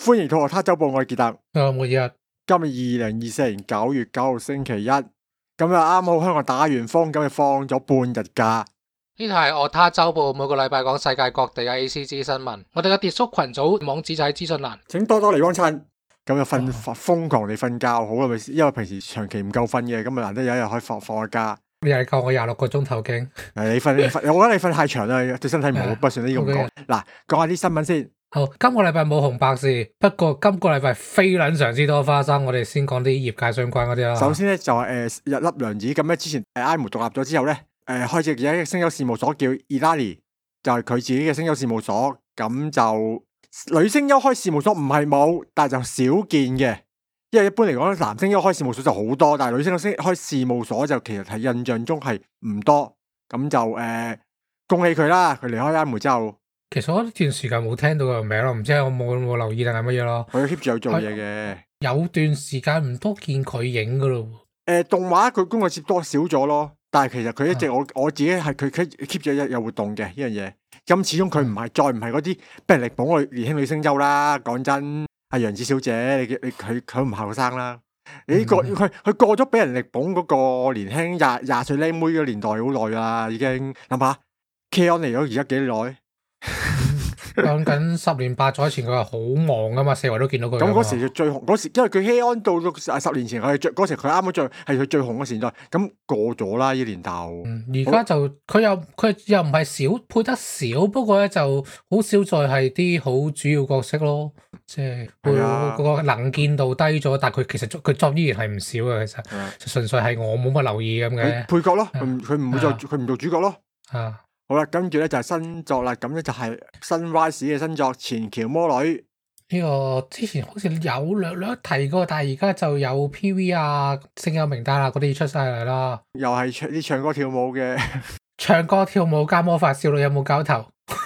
歡迎到學他週報，我係傑特。 每日今日2024年9月9號星期一，咁就啱好香港打完風，咁就放咗半日假。 呢度係我他週報，每個禮拜講世界各地嘅 ACG 新聞。我哋嘅跌叔群組網址就喺資訊欄， 請多多嚟幫襯。咁就瘋狂地瞓覺好係咪？因為平時長期唔夠瞓嘅，咁啊難得有一日可以放個假。 你係夠我26個鐘頭經。 你瞓，我覺得你瞓太長啦，對身體唔好，不算呢咁講。嗱，講下啲新聞先。 好，今個禮拜冇紅白事，不過今個禮拜非撚常之多花生。我哋先講啲業界相關嗰啲啦。 首先咧就係日笠良子咁咧，之前IMO 獨立咗之後咧，開始有一個聲優事務所叫 Ilari， 就係佢自己嘅聲優事務所。咁就女聲優開事務所唔係冇，但係就少見嘅。因為一般嚟講，男聲優開事務所就好多，但係女聲優開事務所就其實係印象中係唔多。咁就恭喜佢啦！佢離開IMO之後。 其實我一段時間冇聽到佢個名咯，唔知我冇留意定係乜嘢咯。 佢 keep 住有做嘢嘅， 有段時間唔多見佢影噶咯。 動畫佢工作接多少咗咯，但係其實佢一直我自己係佢 keep 住有活動嘅呢樣嘢。咁始終佢唔係再唔係嗰啲俾人力捧嘅年輕女聲優啦。講真，阿楊子小姐，你佢唔後生啦。佢過咗俾人力捧嗰個年輕廿歲靚妹嘅年代好耐啦，已經諗下 K-On 嚟咗而家幾耐？ 講緊10年8載前佢係好忙噶嘛，四圍都見到佢。 咁嗰時最紅嗰時，因為佢 K-On 到10年前，佢嗰時佢啱啱係佢最紅嘅時代。咁過咗啦呢年頭。 而家就佢又唔係少配得少，不過咧就好少再係啲好主要角色咯。即係嗰個能見度低咗，但係佢其實佢作依然係唔少嘅。其實純粹係我冇乜留意咁嘅配角咯，佢唔會佢唔做主角咯。好啦，跟住咧就係新作啦，咁咧就係 Sunrise 嘅新作《前橋魔女》。 呢個之前好似有略提過，但係而家就有 PV 啊、聲優名單啊嗰啲出晒嚟啦。 又係啲唱歌跳舞嘅， 唱歌跳舞加魔法少女有冇搞頭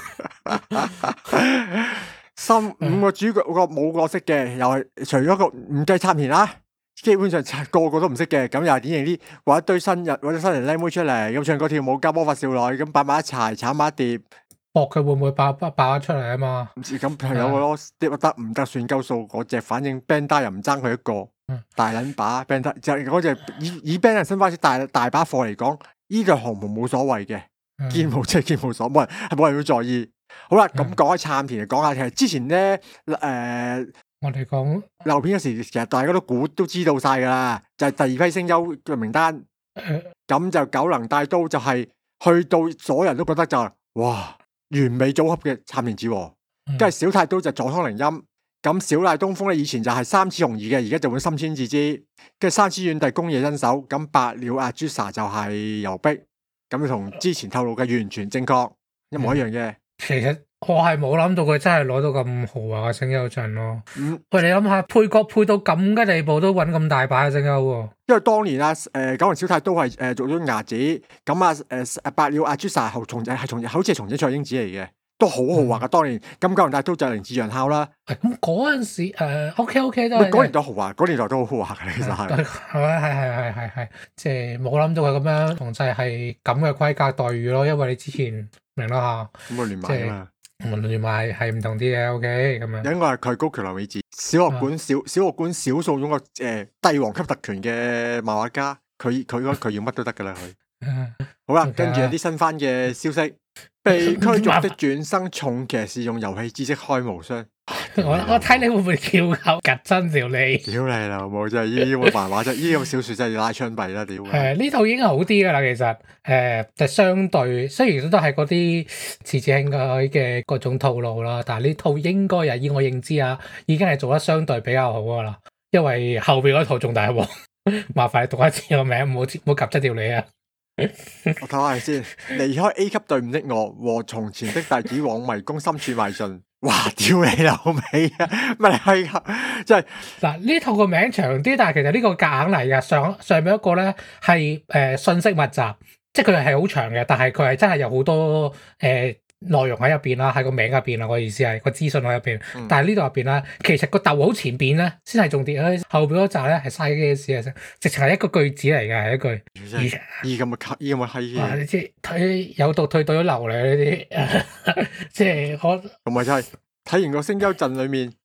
5個主角個冇角色嘅，又係除咗個唔計參田啦。基本上個個都唔識嘅，咁又係典型啲，或者堆新人靚妹出嚟，咁唱歌跳舞加魔法少女，咁擺埋一齊炒埋一碟， 搏佢會唔會爆得出嚟啊嘛？ 唔知咁係有個咯，得唔得算夠數嗰隻，反正 Bandai 又唔爭佢一個，大撚把 Bandai 就係嗰隻以 Bandai 新花式大把貨嚟講，呢個項目冇所謂嘅，見冇即係見冇所謂，冇人會在意。好啦，咁講起參田嚟講下，其實之前咧我哋講流片嗰時，其實大家都知道晒噶啦，就係第二批聲優嘅名單。咁就九能帶刀就係去到所有人都覺得就哇完美組合嘅參田子和，跟住小太刀就佐倉翎音。咁小賴東風咧以前就係三矢雄二嘅，而家就會深川智之。跟住三矢遠帝宮野真守。咁白鳥阿朱莎就係游碧。咁同之前透露嘅完全正確，一模一樣嘅。 其實我係冇諗到佢真係攞到咁豪華嘅聲優陣咯。喂，你諗下配角配到咁嘅地步都搵咁大把嘅聲優喎。因為當年啊，九能小太都係做咗牙子，咁白鳥阿朱莎好似係松井菜英子嚟嘅，都好豪華噶。當年咁九能大都就係綾寺陽孝啦。 咁嗰陣時OK 都嗰年代豪華，嗰年代都好豪華嘅，其實係，即係冇諗到佢咁樣同濟係咁嘅規格待遇咯。因為你之前明啦吓，咁啊聯埋啊嘛。 聯埋係唔同啲嘅 OK 咁樣。 應該係佢高橋留美子，小學館少數種個帝王級特權嘅漫畫家，佢要乜都得噶啦佢。好啦，跟住有啲新番嘅消息，被驅逐的轉生重騎士用遊戲知識開無雙。 我睇你會唔會翹口夾真條脷？ 屌你老母！真係呢啲漫畫真係呢種小說真係要拉槍斃啦！屌。 呢套已經好啲噶啦，其實就相對雖然都係嗰啲次次興嘅各種套路啦，但係呢套應該以我認知啊，已經係做得相對比較好噶啦。因為後邊嗰套仲大鑊，麻煩你讀一次個名，唔好夾真條脷啊！ 我睇下先，離開 A 級隊伍的我和從前的弟子往迷宮深處邁進。哇！屌你老味啊！乜係即係嗱呢套個名長啲，但係其實呢個夾硬嚟噶。上面一個咧係信息密集，即係佢係好長嘅，但係佢係真係有好多內容喺入邊啦，喺個名入邊啦。我意思係個資訊喺入邊，但係呢度入邊咧，其實個逗號前邊咧先係重點，後邊嗰集咧係嘥嘅事嚟，直情係一個句子嚟嘅，係一句。 依咁嘅閪你知睇有讀退對咗流嚟呢啲，即係我同埋就係睇完個聲優陣裏面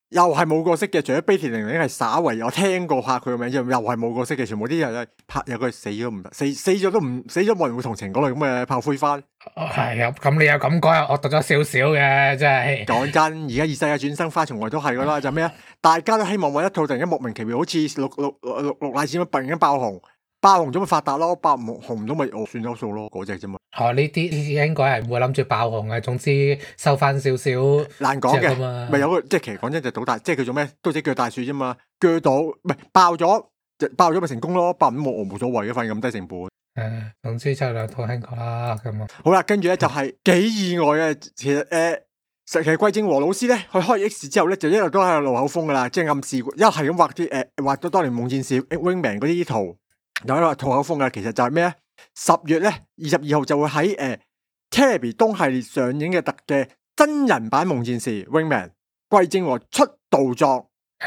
又係冇角色嘅，除咗悲田玲玲係稍為我聽過下佢個名之外，又係冇角色嘅，全部啲人拍有佢死咗唔得，死咗都唔死咗冇人會同情嗰類咁嘅炮灰番。 係啊，咁你又咁講，我讀咗少少嘅，真係。 講真，而家異世界轉生花從來都係噶啦，就咩啊？大家都希望揾一套突然間莫名其妙，好似綠乃閃咁突然間爆紅咗咪發達咯，爆紅唔到咪算咗數咯，嗰隻啫嘛。 呢啲應該係唔會諗住爆紅嘅，總之收翻少少。 難講嘅，咪有個即係其實講真就賭大，即係佢做咩？刀仔鋸大樹啫嘛，鋸到唔係爆咗咪成功咯，爆唔到冇所謂嘅，反正咁低成本。 總之就兩套興過啦，咁啊。 好啦，跟住咧就係幾意外嘅，其實桂正和老師咧，佢開 X 之後咧，就一路都喺度露口風噶啦，即係暗示一係咁畫啲畫咗當年夢戰士 Wingman 嗰啲圖，又喺度吐口風噶。其實就係咩咧？10月咧22號就會喺Teletubby 東系列上映嘅真人版夢戰士 Wingman 桂正和出道作。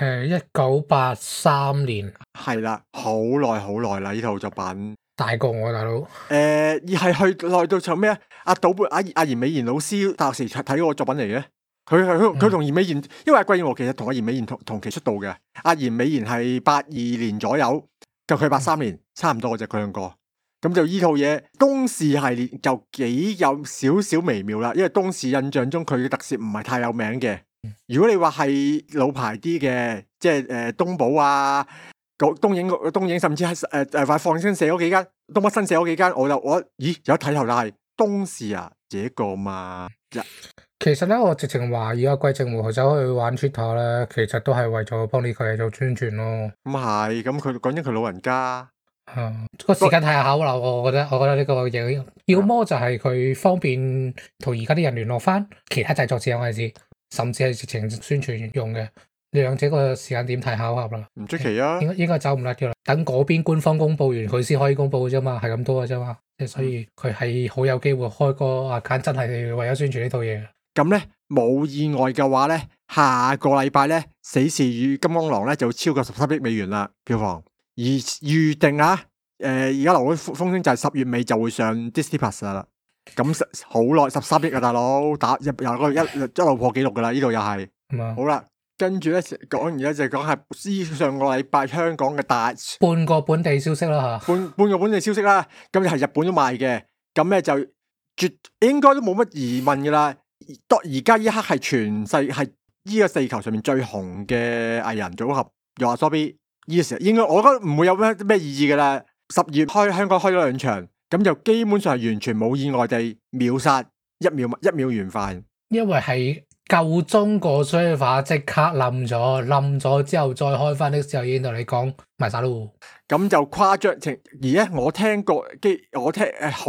1983年。係啦，好耐啦呢套作品。 大過我大佬。 而係去耐到就咩啊？阿嚴美賢老師大學時睇嗰個作品嚟嘅。佢同嚴美賢，因為桂正和其實同阿嚴美賢同期出道嘅。阿嚴美賢係82年左右，就佢83年，差唔多嘅啫。佢兩個咁就依套嘢東視系列就幾有少少微妙啦。因為東視印象中佢嘅特攝唔係太有名嘅。如果你話係老牌啲嘅，即係東寶啊。東映甚至係放新社嗰幾間，東北新社嗰幾間，我咦有睇頭，但係東視啊，這個嘛。 其實咧，我直情懷疑阿桂正和走去玩 Twitter 咧，其實都係為咗幫呢個嘢做宣傳咯。 咁係，咁佢講緊佢老人家。 個時間太巧啦，我覺得呢個嘢，要麼就係佢方便同而家啲人聯絡翻，其他製作者我係知，甚至係直情宣傳用嘅。兩者個時間點太巧合啦， 唔出奇啊！ 應該走唔甩嘅啦，等嗰邊官方公佈完佢先可以公佈嘅啫嘛，係咁多嘅啫嘛，即係所以佢係好有機會開個 account 真係為咗宣傳呢套嘢。 咁咧冇意外嘅話咧，下個禮拜咧《死侍與金剛狼》咧就超過13億美元啦票房，而預定啊而家流風聲就係10月尾就會上 Disney Plus 啦。咁好耐13億啊，大佬打入一路破紀錄噶啦，呢度又係好啦。跟住咧講而家就講係上個禮拜香港嘅半個本地消息啦吓，半個本地消息啦，咁就係日本都賣嘅，咁咧就應該都冇乜疑問噶啦。而家呢刻係全世係呢個地球上面最紅嘅藝人組合，YOASOBI呢個時候應該我覺得唔會有咩意義噶啦。10月香港開咗2場，咁就基本上係完全冇意外地秒殺一秒完飯，因為係。夠鐘個衰法即刻冧咗之後再開翻的時候已經同你講賣晒咯，咁就誇張情。而咧我聽過我聽好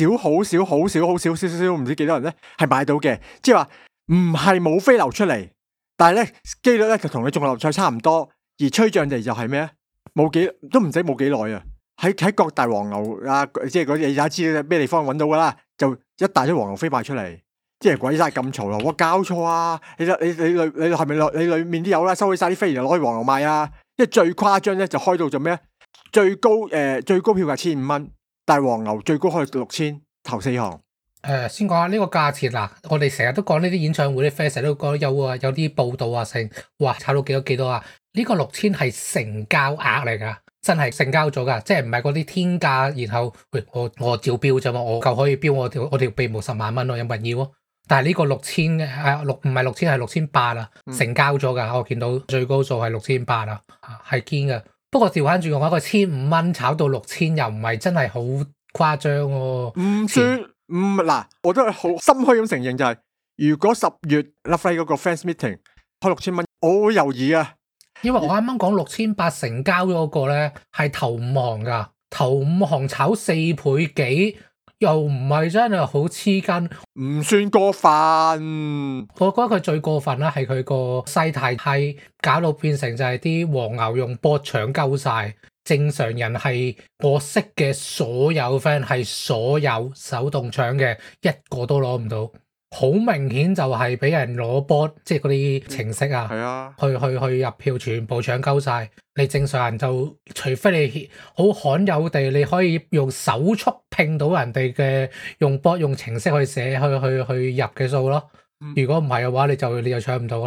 少唔知幾多人咧係買到嘅，即係話唔係冇飛流出嚟，但係咧機率咧就同你中六合彩差唔多。而吹漲地就係咩啊？冇幾耐啊！喺各大黃牛啊，即係嗰啲大家知咩地方揾到噶啦，就一大堆黃牛飛賣出嚟。啲人鬼晒咁嘈啦！我搞錯啊！你係咪你裏面啲友啦收起晒啲飛，然後攞去黃牛賣啊？因為最誇張咧就開到做咩？最高票價1500蚊，但係黃牛最高開到6000，頭4行。先講下呢個價錢啦。我哋成日都講呢啲演唱會啲 fans 都講有啲報道啊，成哇炒到幾多啊？呢個6000係成交額嚟噶，真係成交咗噶，即係唔係嗰啲天價，然後喂我照標啫嘛，我夠可以標我條鼻毛10萬蚊咯，有冇人要啊？但係呢個6000唔係6000係6800啦，成交咗噶，我見到最高數係6800啦，係堅噶。不過調翻轉嘅話，個1500蚊炒到6000又唔係真係好誇張喎。唔算嗱，我都係好心虛咁承認就係，如果10月 Lovely 嗰個 fans meeting 開6000蚊，我會猶豫啊。因為我啱啱講6800成交嗰個咧係頭5行噶，頭5行炒4倍幾。又唔係真係好黐筋，唔算過分。我覺得佢最過分啦，係佢個勢太係搞到變成就係啲黃牛用波搶鳩晒，正常人係我識嘅所有 friend 係所有手動搶嘅一個都攞唔到，好明顯就係俾人攞波，即係嗰啲程式啊，去入票全部搶鳩晒。你正常人就除非你好罕有地你可以用手速拼到人哋嘅用程式去寫去入嘅數咯。如果唔係嘅話，你就搶唔到噶啦。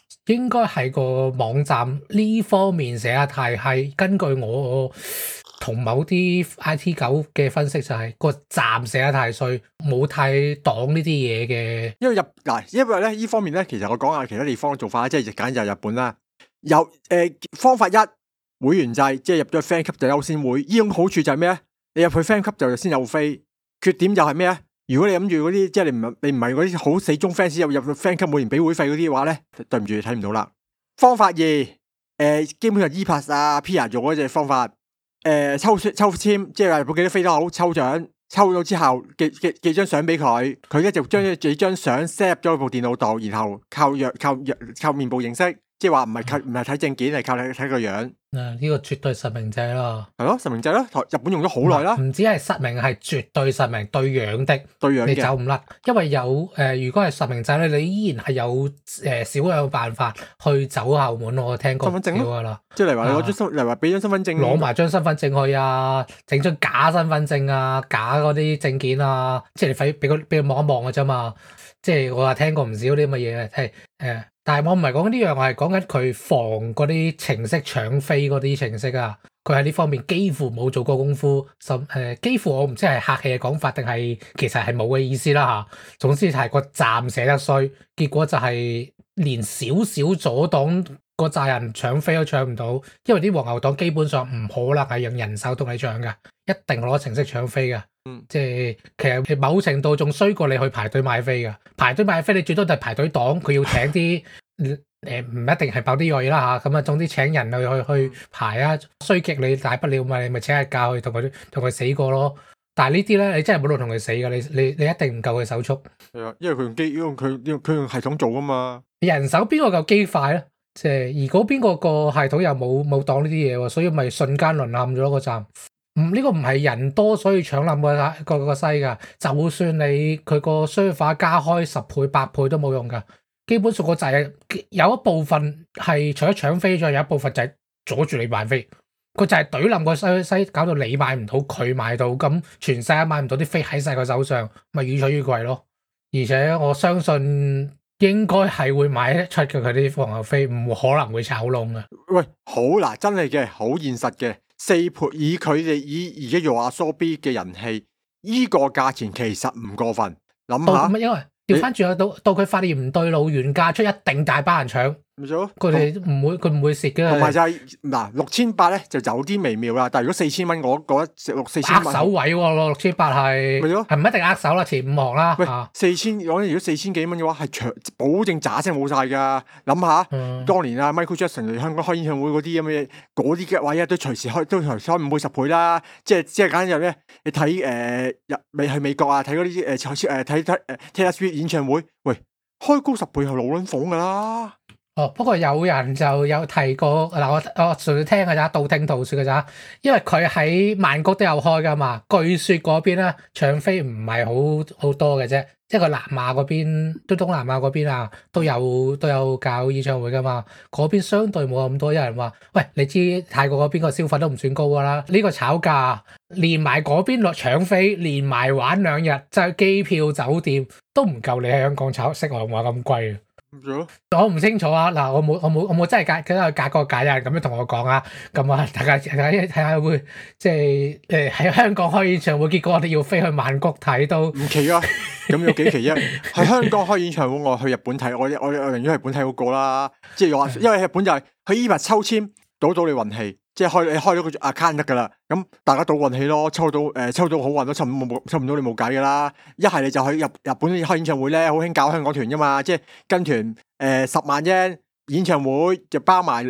應該係個網站呢方面寫得太係，根據我同某啲 IT 狗嘅分析就係、個站寫得太衰，冇太擋呢啲嘢嘅。 因為咧呢方面咧，其實我講下其他地方嘅做法，即係簡就係日本啦。有方法一，會員制，即係入咗 friend 級就優先會。呢種好處就係咩咧？你入去 friend 級就先有飛。缺點就係咩咧？如果你諗住嗰啲即係你唔係嗰啲好死忠 fans 入 friend 級每年俾會費嗰啲嘅話咧，對唔住睇唔到啦。方法二，基本上 E-Pass 啊 Pia 做嗰隻方法，抽籤，即係話幾多飛都好，抽獎抽到之後寄張相俾佢，佢咧就將幾張相 set 咗喺部電腦度，然後靠面部認識，即係話唔係睇證件，係靠睇個樣。 呢個絕對實名制啦， 係咯，實名制咯，日本用咗好耐啦。唔止係實名，係絕對實名，對樣的， 對樣嘅， 你走唔甩。因為有如果係實名制咧，你依然係有少有辦法去走後門。我聽過身份證噶啦，即係例如話你攞張例如話俾張身份證，攞埋張身份證去啊，整張假身份證啊，假嗰啲證件啊，即係你快俾佢望一望嘅啫嘛。即係我話聽過唔少啲咁嘅嘢係但係我唔係講呢樣，我係講緊佢防嗰啲程式搶飛嗰啲程式啊。佢喺呢方面幾乎冇做過功夫，幾乎我唔知係客氣嘅講法定係其實係冇嘅意思啦嚇。總之係個站寫得衰，結果就係連少少阻擋個責人搶飛都搶唔到，因為啲黃牛黨基本上唔可能係用人手同你搶㗎，一定攞程式搶飛㗎。即係其實某程度仲衰過你去排隊買飛㗎。排隊買飛你最多就係排隊黨，佢要請啲唔一定係爆啲嘢啦嚇。咁啊，總之請人去排啊，衰極你大不了你咪請日假去同佢死過咯。但係呢啲咧，你真係冇路同佢死㗎，你一定唔夠佢手速。係啊，因為佢用佢用系統做㗎嘛。人手邊個夠機快咧？即係而嗰邊個系統又冇擋呢啲嘢喎，所以咪瞬間淪陷咗個站。呢個唔係人多所以搶冧個西㗎，就算你佢個 server 加開10倍8倍都冇用㗎。基本上個掣有一部分係除咗搶飛咗，有一部分就係阻住你買飛。佢就係懟冧個西，搞到你買唔到，佢買到，咁全世界買唔到啲飛喺晒佢手上，咪越取越貴咯。而且我相信應該係會買得出嘅，佢啲黃牛飛唔可能會炒窿嘅。喂，好嗱，真係嘅，好現實嘅，4倍以佢哋以而家用阿蘇 B 嘅人氣，依個價錢其實唔過分。諗下，因為調翻轉到佢發現唔對路，原價出一定大班人搶。佢哋佢唔會蝕嘅。同埋就係嗱，6800咧就有啲微妙啦。但係如果4000蚊，我覺得4,000握手位喎，6800係係唔一定握手啦，前5行啦。喂，4000如果4000幾蚊嘅話，係長保證喳聲冇晒噶。諗下，當年啊 Michael Jackson 嚟香港開演唱會嗰啲咁嘅嘢，嗰啲嘅位啊都隨時開5倍10倍啦。即係簡單就咩？你睇去美國啊，睇嗰啲睇Taylor Swift 演唱會，喂，開高10倍係老撚房噶啦。不過有人就有提過嗱，我純粹聽㗎咋，道聽途說㗎咋，因為佢喺曼谷都有開㗎嘛。據說嗰邊咧搶飛唔係好多嘅啫，即係個南亞嗰邊，東南亞嗰邊啊，都有搞演唱會㗎嘛。嗰邊相對冇咁多。有人話：喂，你知泰國嗰邊個消費都唔算高㗎啦，呢個炒價連埋嗰邊落搶飛，連埋玩2日，就係機票酒店都唔夠你喺香港炒食外話咁貴。我唔清楚啊！嗱，我冇真係隔個價，有人咁樣同我講啊！咁啊，大家睇下會即係喺香港開演唱會，結果我哋要飛去曼谷睇都唔奇啊！咁有幾奇啊？喺香港開演唱會，我去日本睇，我寧願去日本睇好過啦！即係話，因為日本就係去依排抽籤賭到你運氣，即係你開咗個 account 得噶啦。咁大家賭運氣咯，抽到好運都抽唔到你冇計噶啦。一係你就去日本開演唱會咧，好興搞香港團噶嘛，即係跟團10萬啫，演唱會就包埋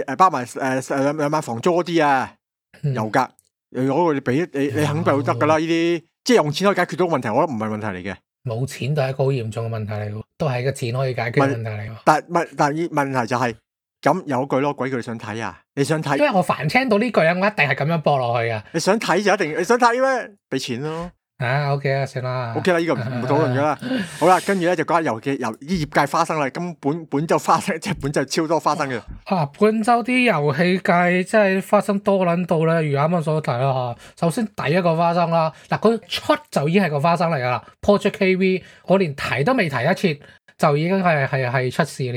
2萬房租嗰啲啊，油格如果你俾你肯定得噶啦，呢啲即係用錢可以解決到問題，我覺得唔係問題嚟嘅。冇錢都係一個好嚴重嘅問題嚟嘅，都係個錢可以解決嘅問題嚟嘅。但問題就係。咁有一句咯，鬼叫你想睇啊！你想睇？因為我凡聽到呢句咧，我一定係咁樣播落去啊！你想睇就一定，你想睇咩？俾錢咯！啊 ，OK 啊，算啦，OK 啦，呢個唔討論噶啦。好啦，跟住咧就講下由業界花生啦。咁本州花生即係本州超多花生嘅。本州啲遊戲界真係花生多撚到咧，如啱啱所提啦嚇。首先第一個花生啦，嗱佢出就已經係個花生嚟噶啦。Project KV 我連提都未提一次，就已經係出事了。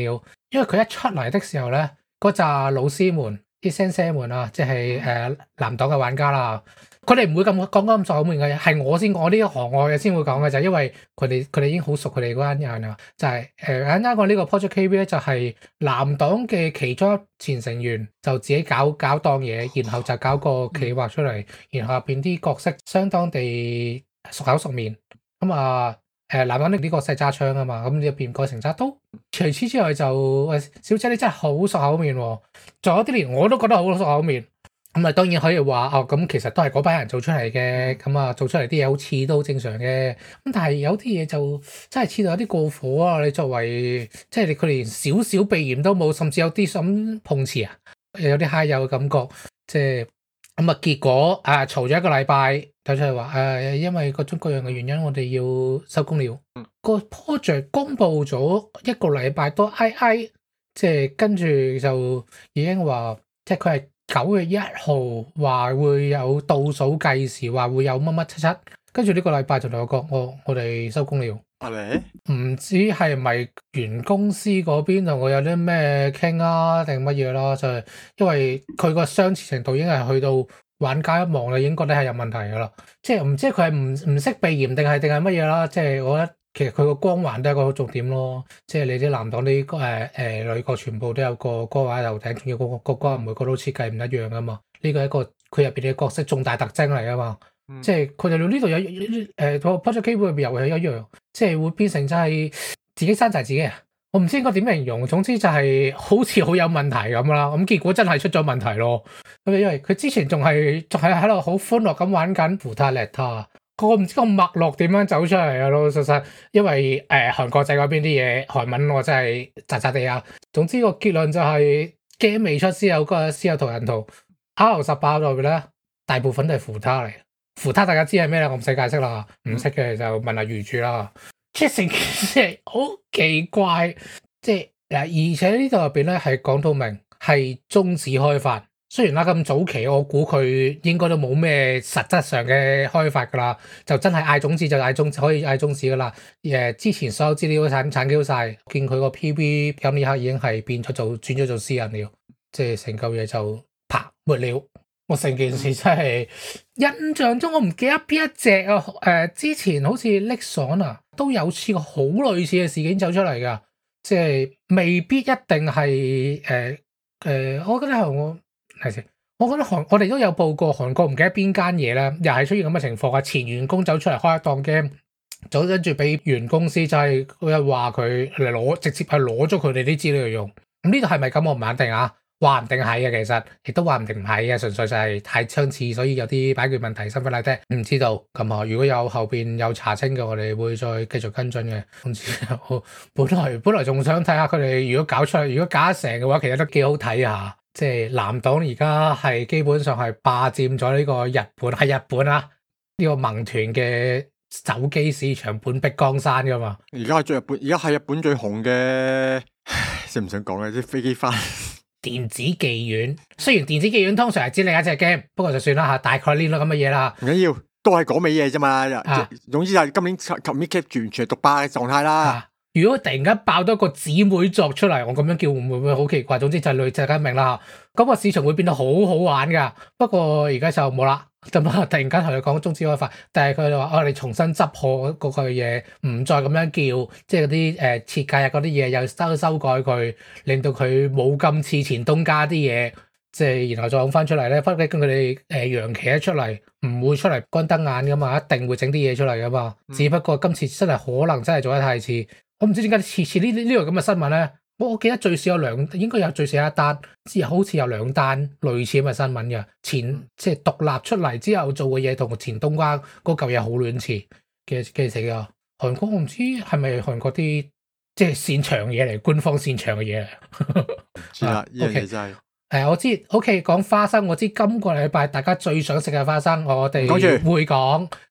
因為佢一出嚟的時候咧，嗰扎老師們、啲先生們啊，即係藍黨嘅玩家啦，佢哋唔會咁講咁熟口面嘅，係我呢一行外嘅先會講嘅，就係因為佢哋已經好熟佢哋嗰班人啊，就係啱啱我呢個 Project KB 咧，就係藍黨嘅其中一前成員就自己搞檔嘢，然後就搞個企劃出嚟，然後入邊啲角色相當地熟口熟面，咁啊。藍黨呢個細揸槍啊嘛，咁入邊改成揸刀。除此之外就，喂，小姐你真係好熟口面喎，仲有啲連我都覺得好熟口面。咁啊當然可以話哦，咁其實都係嗰班人做出嚟嘅，咁啊做出嚟啲嘢好似都好正常嘅。咁但係有啲嘢就真係似到有啲過火啊！你作為即係佢連少少避嫌都冇，甚至有啲想碰瓷啊，有啲揩油嘅感覺，即係。咁啊，結果啊，嘈咗一個禮拜，走出嚟話因為各種各樣嘅原因，我哋要收工了。個 project 公佈咗一個禮拜都即係跟住就已經話，即係佢係9月1號話會有倒數計時，話會有乜乜七七，跟住呢個禮拜就同我講，我哋收工了。 係咪？ 唔知係咪原公司嗰邊同我有啲咩傾啊，定乜嘢啦？就係因為佢個相似程度已經係去到玩家一望啦，已經覺得係有問題噶啦。即係唔知佢係唔識避嫌定係乜嘢啦？即係我覺得其實佢個光環都係一個好重點咯。即係你啲藍黨啲女角全部都有個光環喺頭頂，仲要個光環每個都設計唔一樣噶嘛。呢個係一個佢入邊嘅角色重大特徵嚟噶嘛。即係佢哋呢度有個 Project K 入邊又係一樣，即係會變成就係自己山寨自己啊！我唔知應該點形容，總之就係好似好有問題咁啦。咁結果真係出咗問題咯。咁因為佢之前仲係喺度好歡樂咁玩緊扶他 Letter，我唔知個脈絡點樣走出嚟啊！老老實實，因為韓國仔嗰邊啲嘢韓文我真係渣渣地啊。總之個結論就係 game 未出先有圖人圖 R18入邊咧，大部分都係扶他嚟。扶他大家知係咩咧？我唔使解釋啦，唔識嘅就問下魚住啦。即係成件事好奇怪，即係嗱，而且呢度入邊咧係講到明係終止開發。雖然啦咁早期，我估佢應該都冇咩實質上嘅開發噶啦，就真係嗌種子就嗌種子，可以嗌種子噶啦。之前所有資料都鏟 Q 晒，見佢個 PB 咁呢刻已經係轉咗做私人了，即係成嚿嘢就啪沒了。我成件事真係印象中，我唔記得邊一隻啊！之前好似 Nixon 啊，都有次過好類似嘅事件走出嚟噶，即係未必一定係我覺得我覺得我哋都有報過韓國，唔記得邊間嘢咧，又係出現咁嘅情況啊！前員工走出嚟開一檔 game，就跟住俾原公司就係佢話佢嚟直接係攞咗佢哋啲資料嚟用。咁呢度係咪咁？我唔肯定啊。話唔定係嘅，其實亦都話唔定唔係嘅，純粹就係太相似，所以有啲擺決問題，身份嚟啫，唔知道咁啊。如果有後邊有查清嘅，我哋會再繼續跟進嘅。總之，本來仲想睇下佢哋如果搞出嚟，如果搞得成嘅話，其實都幾好睇下。即係藍黨而家係基本上係霸佔咗呢個日本啊呢個盟團嘅手機市場，半壁江山噶嘛。 而家係日本最紅嘅，想唔想講嘅啲飛機翻？ 電子妓院，雖然電子妓院通常係指另一隻 game，不過就算啦吓，大概呢類咁嘅嘢啦。 唔緊要，都係講尾嘢啫嘛。總之就係今年 Comic 完全係獨霸嘅狀態啦。 如果突然間爆多個姊妹作出嚟，我咁樣叫會唔會好奇怪？總之就係類似大家明啦吓，咁個市場會變得好好玩噶。不過而家就冇啦，咁啊突然間同佢講終止開發，但係佢哋話我哋重新執破嗰個嘢，唔再咁樣叫，即係嗰啲設計啊嗰啲嘢又修改佢，令到佢冇咁似前東家啲嘢，即係然後再講翻出嚟咧，畢竟佢哋楊奇一出嚟唔會出嚟乾瞪眼噶嘛，一定會整啲嘢出嚟噶嘛。只不過今次真係可能真係做得太似。我唔知點解次呢個咁嘅新聞咧，我記得最少有應該有最少一單，好似有2單類似咁嘅新聞嘅。即係獨立出嚟之後做嘅嘢同前東家嗰嚿嘢好亂似嘅死啊！韓國我唔知係咪韓國啲即係擅長嘢嚟，官方擅長嘅嘢嚟。 係啦，呢樣嘢真係。 我知 OK 講花生，我知今個禮拜大家最想食嘅花生，我哋會講。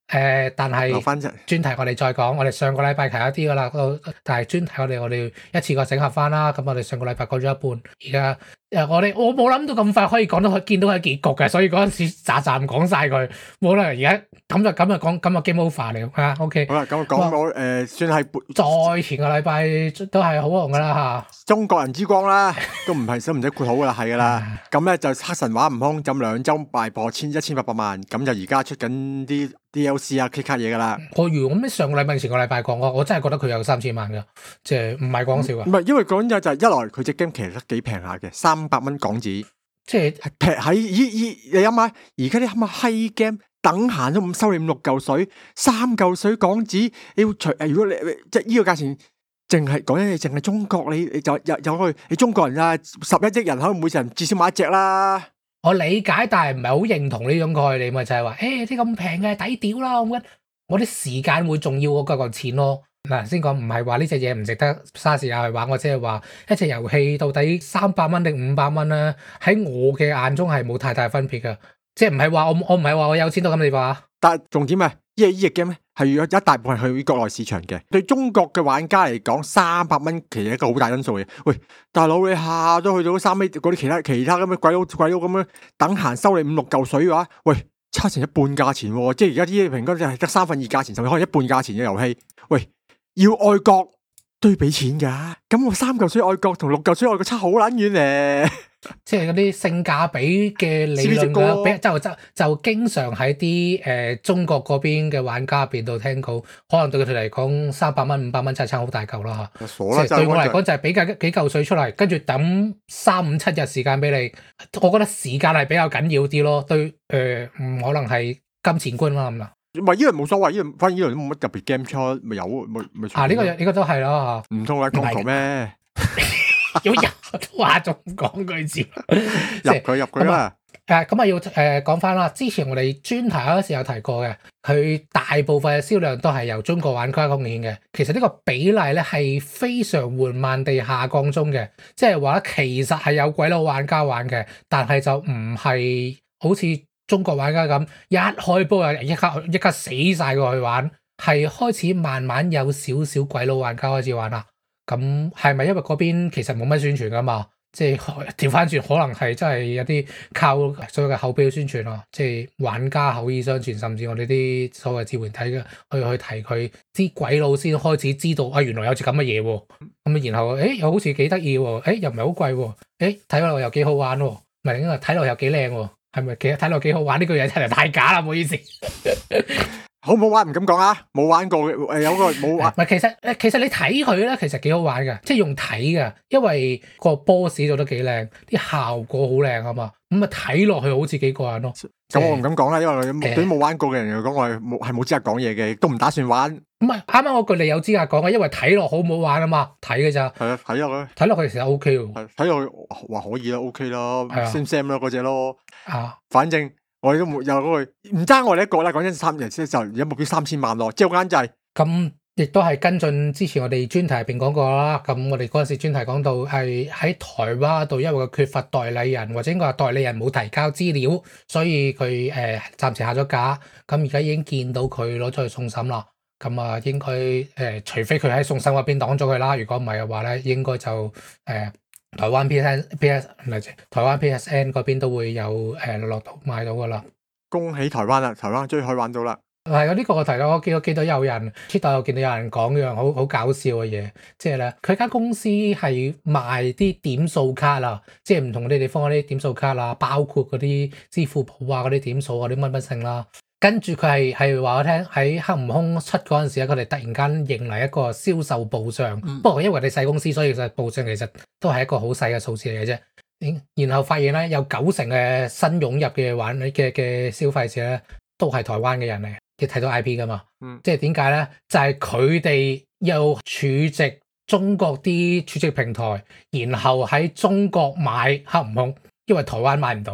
但係留翻隻專題我哋再講，我哋上個禮拜提一啲噶啦，但係專題我哋一次過整合翻啦。咁我哋上個禮拜講咗一半，而家我冇諗到咁快可以講到佢見到佢結局嘅，所以嗰陣時扎講晒佢，冇啦。而家咁就講咁就 game over 嚟啊。OK， 好啦，咁講我算係再前個禮拜都係好紅噶啦嚇， 中國人之光啦，都唔使括好噶啦，係噶啦。咁咧就黑神話悟空咁2週敗破1800萬，咁就而家出緊啲 DLC 啊 K 卡嘢噶啦。 我如咁上個禮拜前個禮拜講我真係覺得佢有3000萬噶，即係唔係講笑啊。 唔係，因為講緊就係一來佢隻 game 其實都幾平下嘅，300蚊港紙， 即係平喺你諗下，而家啲咁嘅閪 game 等閒都收你5-6嚿水，3嚿水港紙，你要除如果你即係呢個價錢，淨係講緊你淨係中國，你就有去你中國人啊，11億人口，每人至少買一隻啦。 我理解，但係唔係好認同呢種概念，咪就係話啲咁平嘅抵屌啦，我啲時間會重要過個錢咯。嗱，先講唔係話呢隻嘢唔值得嘥時間去玩，我即係話一隻遊戲到底300蚊定500蚊咧，喺我嘅眼中係冇太大分別嘅，即係唔係話我唔係話我有錢到咁地步啊。 但係重點係呢隻 game 咧係有一大部分去國內市場嘅，對中國嘅玩家嚟講，300蚊其實係一個好大因素嘅。喂，大佬你下都去到3A嗰啲其他咁嘅鬼佬咁樣等閒收你5-6嚿水嘅話，喂，差成一半價錢喎，即係而家啲平均就係得2/3價錢，甚至可能一半價錢嘅遊戲，喂，要愛國都要俾錢㗎，咁我3嚿水愛國同6嚿水愛國差好撚遠咧。 即係嗰啲性價比嘅理論啦，就經常喺啲中國嗰邊嘅玩家入邊度聽到，可能對佢哋嚟講300蚊500蚊真係差好大嚿啦嚇。 傻啦， 即係對我嚟講就係俾幾嚿水出嚟，跟住等3-5-7日時間俾你，我覺得時間係比較緊要啲咯。對唔可能係金錢觀啦咁啦。 唔係呢輪冇所謂，反正呢輪都冇乜特別 game 出，咪有咪啊呢個都係咯嚇。 唔通我講咩？ 要入話仲講句字， 入佢啦。 咁要講翻啦。之前我哋專題嗰時有提過嘅，佢大部分嘅銷量都係由中國玩家貢獻嘅。其實呢個比例咧係非常緩慢地下降中嘅，即係話其實係有鬼佬玩家玩嘅，但係就唔係好似中國玩家咁一開波就一刻死晒過去玩，係開始慢慢有少少鬼佬玩家開始玩啦。咁係咪因為嗰邊其實冇乜宣傳噶嘛？即係調翻轉，可能係真係有啲靠所謂嘅口碑宣傳咯。即係玩家口耳相傳，甚至我哋啲所謂自媒體嘅去提佢，啲鬼佬先開始知道啊，原來有隻咁嘅嘢喎。咁然後又好似幾得意喎，又唔係好貴喎，睇落又幾好玩喎，唔係應該睇落又幾靚喎，係咪？其實睇落幾好玩呢句嘢真係太假啦，唔好意思。 好唔好玩唔敢講啊，冇玩過嘅，有個冇玩。 唔係其實你睇佢咧，其實幾好玩嘅，即係用睇嘅，因為個 boss 做得幾靚，啲效果好靚啊嘛，咁啊睇落去好似幾過癮咯。 咁我唔敢講啦，因為對於冇玩過嘅人嚟講，我係冇資格講嘢嘅，亦都唔打算玩。 唔係啱啱嗰句你有資格講嘅，因為睇落好唔好玩啊嘛，睇嘅咋。 係啊，睇落去。 睇落去其實 O K 喎。 係睇落去話可以啦 ，OK 啦，Sam 啦嗰隻咯。 啊， 反正我哋都冇有嗰句，唔爭我哋一個啦。講真，3人就而家目標3000萬咯，即係好簡單就係。 咁亦都係跟進之前我哋專題入邊講過啦。咁我哋嗰陣時專題講到係喺台灣度，因為佢缺乏代理人，或者應該話代理人冇提交資料，所以佢暫時下咗架。咁而家已經見到佢攞咗去送審啦。咁啊，應該除非佢喺送審嗰邊擋咗佢啦。如果唔係嘅話咧，應該就台灣 台灣 PSN 嗰邊都會有落到買到噶啦。 恭喜台灣啦！台灣終於可以玩到啦。 係啊，呢個我提到，我見到有人 Twitter 我見到有人講樣好搞笑嘅嘢，即係咧佢間公司係賣啲點數卡啦，即係唔同嗰啲地方嗰啲點數卡啦，包括嗰啲支付寶啊嗰啲點數啊啲乜性啦。跟住佢係話我聽喺黑悟空出嗰陣時咧，佢哋突然間迎嚟一個銷售暴漲。不過因為你細公司，所以其實暴漲其實都係一個好細嘅數字嚟嘅啫。然後發現咧有90%嘅新湧入嘅消費者咧都係台灣嘅人嚟，即係睇到 IP 噶嘛。即係點解咧？就係佢哋又儲值中國啲儲值平台，然後喺中國買黑悟空，因為台灣買唔到。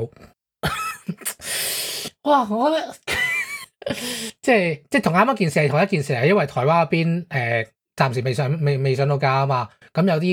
哇！我覺得即係同啱一件事係同一件事嚟，因為台灣嗰邊暫時未上到架啊嘛，咁有啲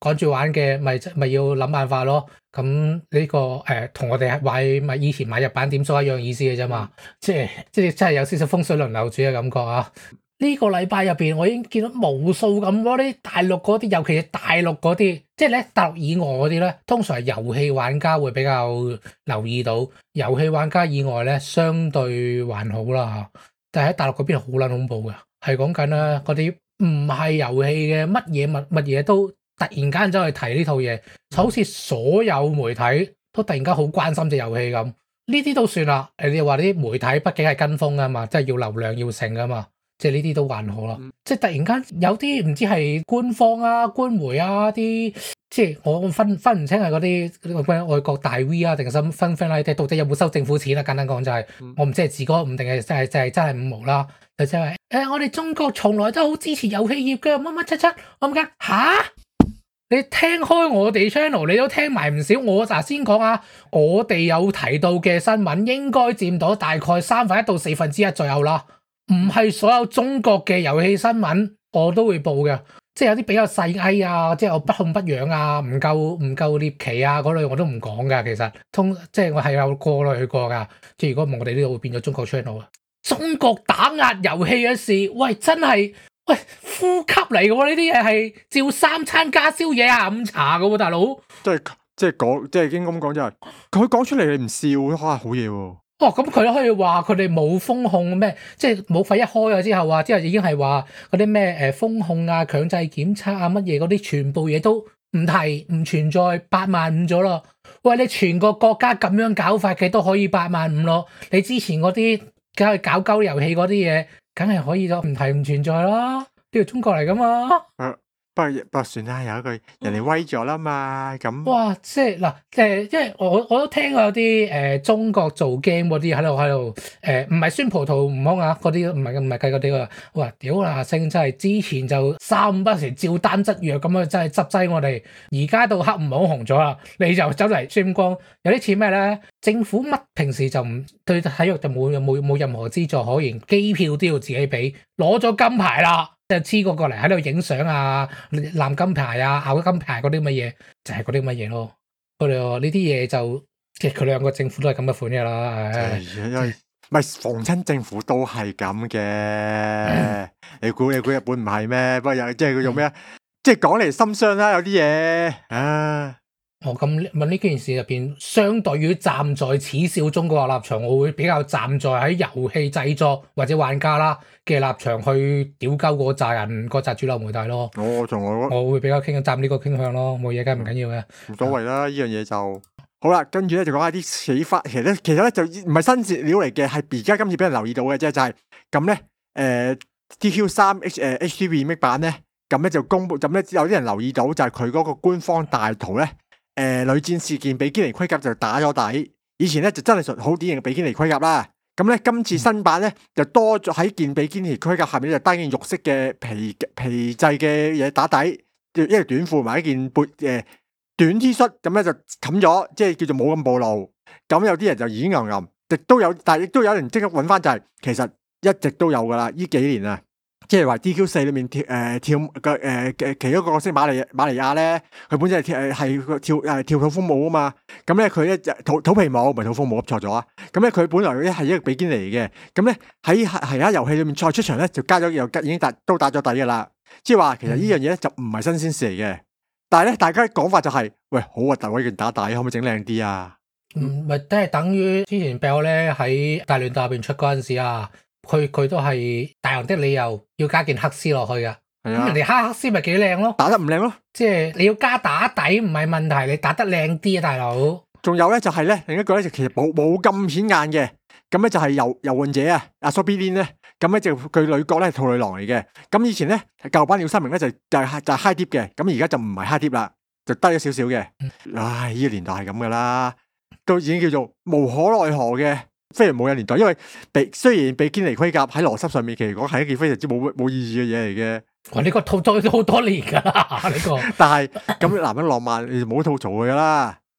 趕住玩嘅，咪要諗辦法咯。咁呢個同我哋買以前買日版點數一樣意思嘅啫嘛，即係真係有少少風水輪流轉嘅感覺啊！呢個禮拜入邊，我已經見到無數咁多啲大陸嗰啲，尤其係大陸嗰啲，即係咧大陸以外嗰啲咧，通常係遊戲玩家會比較留意到，遊戲玩家以外咧相對還好啦，但係喺大陸嗰邊好撚恐怖嘅，係講緊咧嗰啲唔係遊戲嘅乜嘢都突然間走去提呢套嘢，就好似所有媒體都突然間好關心隻遊戲咁，呢啲都算啦。你話啲媒體畢竟係跟風啊嘛，即係要流量要成啊嘛。即係呢啲都還好啦，即係突然間有啲唔知係官方啊、官媒啊啲，即係我分唔清係嗰啲外國大 V 啊，定係分啦，到底有冇收政府錢啊？簡單講就係、我唔知係自歌五定係真係五毛啦。就即係我哋中國從來都好支持遊戲業嘅，乜七，我唔緊吓。你聽開我哋 channel， 你都聽埋唔少。我就先講啊，我哋有提到嘅新聞應該佔到大概1/3到1/4左右啦。唔係所有中國嘅遊戲新聞我都會報嘅，即係有啲比較細翳啊，即係我不痛不癢啊，唔夠獵奇啊嗰類我都唔講噶。其實即係我係有過濾過噶。即係如果唔係我哋呢度會變咗中國 channel 啊。中國打壓遊戲嘅事，喂真係喂呼吸嚟嘅喎，呢啲嘢係照3餐加宵夜下午茶嘅喎，大佬。 即係應該咁講就係佢講出嚟你唔笑，可能好嘢喎。 哦，咁佢可以話佢哋冇封控咩？即係武肺一開咗之後之後已經係話嗰啲咩封控啊、強制檢測啊乜嘢嗰啲，全部嘢都唔提唔存在，85000咗咯。喂，你全個國家咁樣搞法嘅都可以85000咯。你之前嗰啲梗係搞鳩遊戲嗰啲嘢，梗係可以咗唔提唔存在咯。呢個中國嚟噶嘛？ 不過算啦，有一句人哋威咗啦嘛，咁哇！即係嗱，因為我都聽過有啲中國做 game 嗰啲喺度唔係酸葡萄唔空啊，嗰啲唔係計嗰啲啊。哇！屌啦，星真係之前就3不時照單執藥咁啊，真係執劑我哋。而家到黑唔好紅咗啦，你就走嚟宣光，有啲似咩咧？政府乜平時就唔對體育就冇任何資助可言，機票都要自己俾，攞咗金牌啦。就黐過嚟喺度影相啊，攬金牌啊，咬金牌嗰啲乜嘢，就係嗰啲乜嘢咯。佢哋話呢啲嘢就其實佢兩個政府都係咁嘅款嘅啦。 因為咪逢親政府都係咁嘅。你估日本唔係咩？不過又即係佢做咩啊？即係講嚟心傷啦，有啲嘢啊。 咁問呢件事入邊，相對於站在恥笑中國嘅立場，我會比較站在喺遊戲製作或者玩家啦嘅立場去屌鳩嗰扎人、嗰扎主流媒體咯。我會比較站呢個傾向咯，冇嘢梗係唔緊要嘅， 冇所謂啦。呢樣嘢就好啦。跟住咧就講下啲啟發。其實咧就唔係新料嚟嘅，係而家今次俾人留意到嘅啫。就係咁咧，DQ3 HD Remake 版咧，咁咧就公布，咁咧有啲人留意到就係佢嗰個官方大圖咧。女戰士件比堅尼盔甲就打咗底，以前咧就真係好典型嘅比堅尼盔甲啦。咁咧今次新版咧就多咗喺件比堅尼盔甲下面就單件肉色嘅皮製嘅嘢打底，一條短褲埋一件短 T 恤，咁咧就冚咗，即係叫做冇咁暴露。咁有啲人就已經吟，但係亦都有人即刻揾翻就係、其實一直都有噶啦，呢幾年啊。即係話 DQ4 裏面跳其中一個角色瑪利亞咧，佢本身係跳土風舞啊嘛，咁咧佢咧土皮舞唔係土風舞，噏錯咗啊！咁咧佢本來咧係一個比堅尼嘅，咁咧喺其他遊戲裏面再出場咧就加咗已經都打咗底噶啦，即係話其實呢樣嘢咧就唔係新鮮事嚟嘅，但係咧大家講法就係、喂好核突，我呢件打底可唔可以整靚啲啊？ 咪都係等於之前 Bell 咧喺大亂鬥入邊出嗰陣時啊。佢都係大雄的理由要加件黑絲落去噶，咁人哋黑絲咪幾靚咯， 打得唔靚咯， 即係你要加打底唔係問題，你打得靚啲啊，大佬。仲有咧就係咧另一個咧就其實冇咁顯眼嘅，咁咧就係遊玩者啊，阿 Sobi Lin 咧，咁咧就佢女角咧係兔女郎嚟嘅，咁以前咧舊版鳥山明咧就係 high dip 嘅，咁而家就唔係 high dip 啦，就低咗少少嘅。唉，呢個年代係咁噶啦，都已經叫做無可奈何嘅。非常冇有年代，因為雖然比堅尼盔甲喺邏輯上面其實講係一件非常之冇意義嘅嘢嚟嘅。 哇！呢個吐槽咗好多年噶啦，呢個。 但係咁男人浪漫，你就冇吐槽佢噶啦。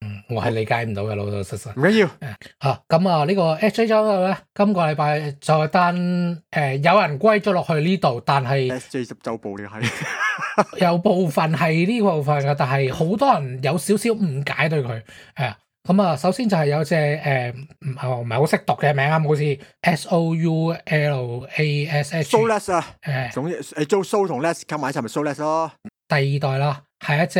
我係理解唔到嘅，老老實實。 唔緊要。 咁啊呢個 SJ 周咧，今個禮拜就有單有人歸咗落去呢度，但係 SJ 週報你係有部分係呢個部分嘅，但係好多人有少少誤解對佢咁啊，首先就係有隻唔係好識讀嘅名啊，好似 Soulash 啊，總之做 Soul 同 Less 加埋一齊咪 Soulash 咯。 第二代啦，係一隻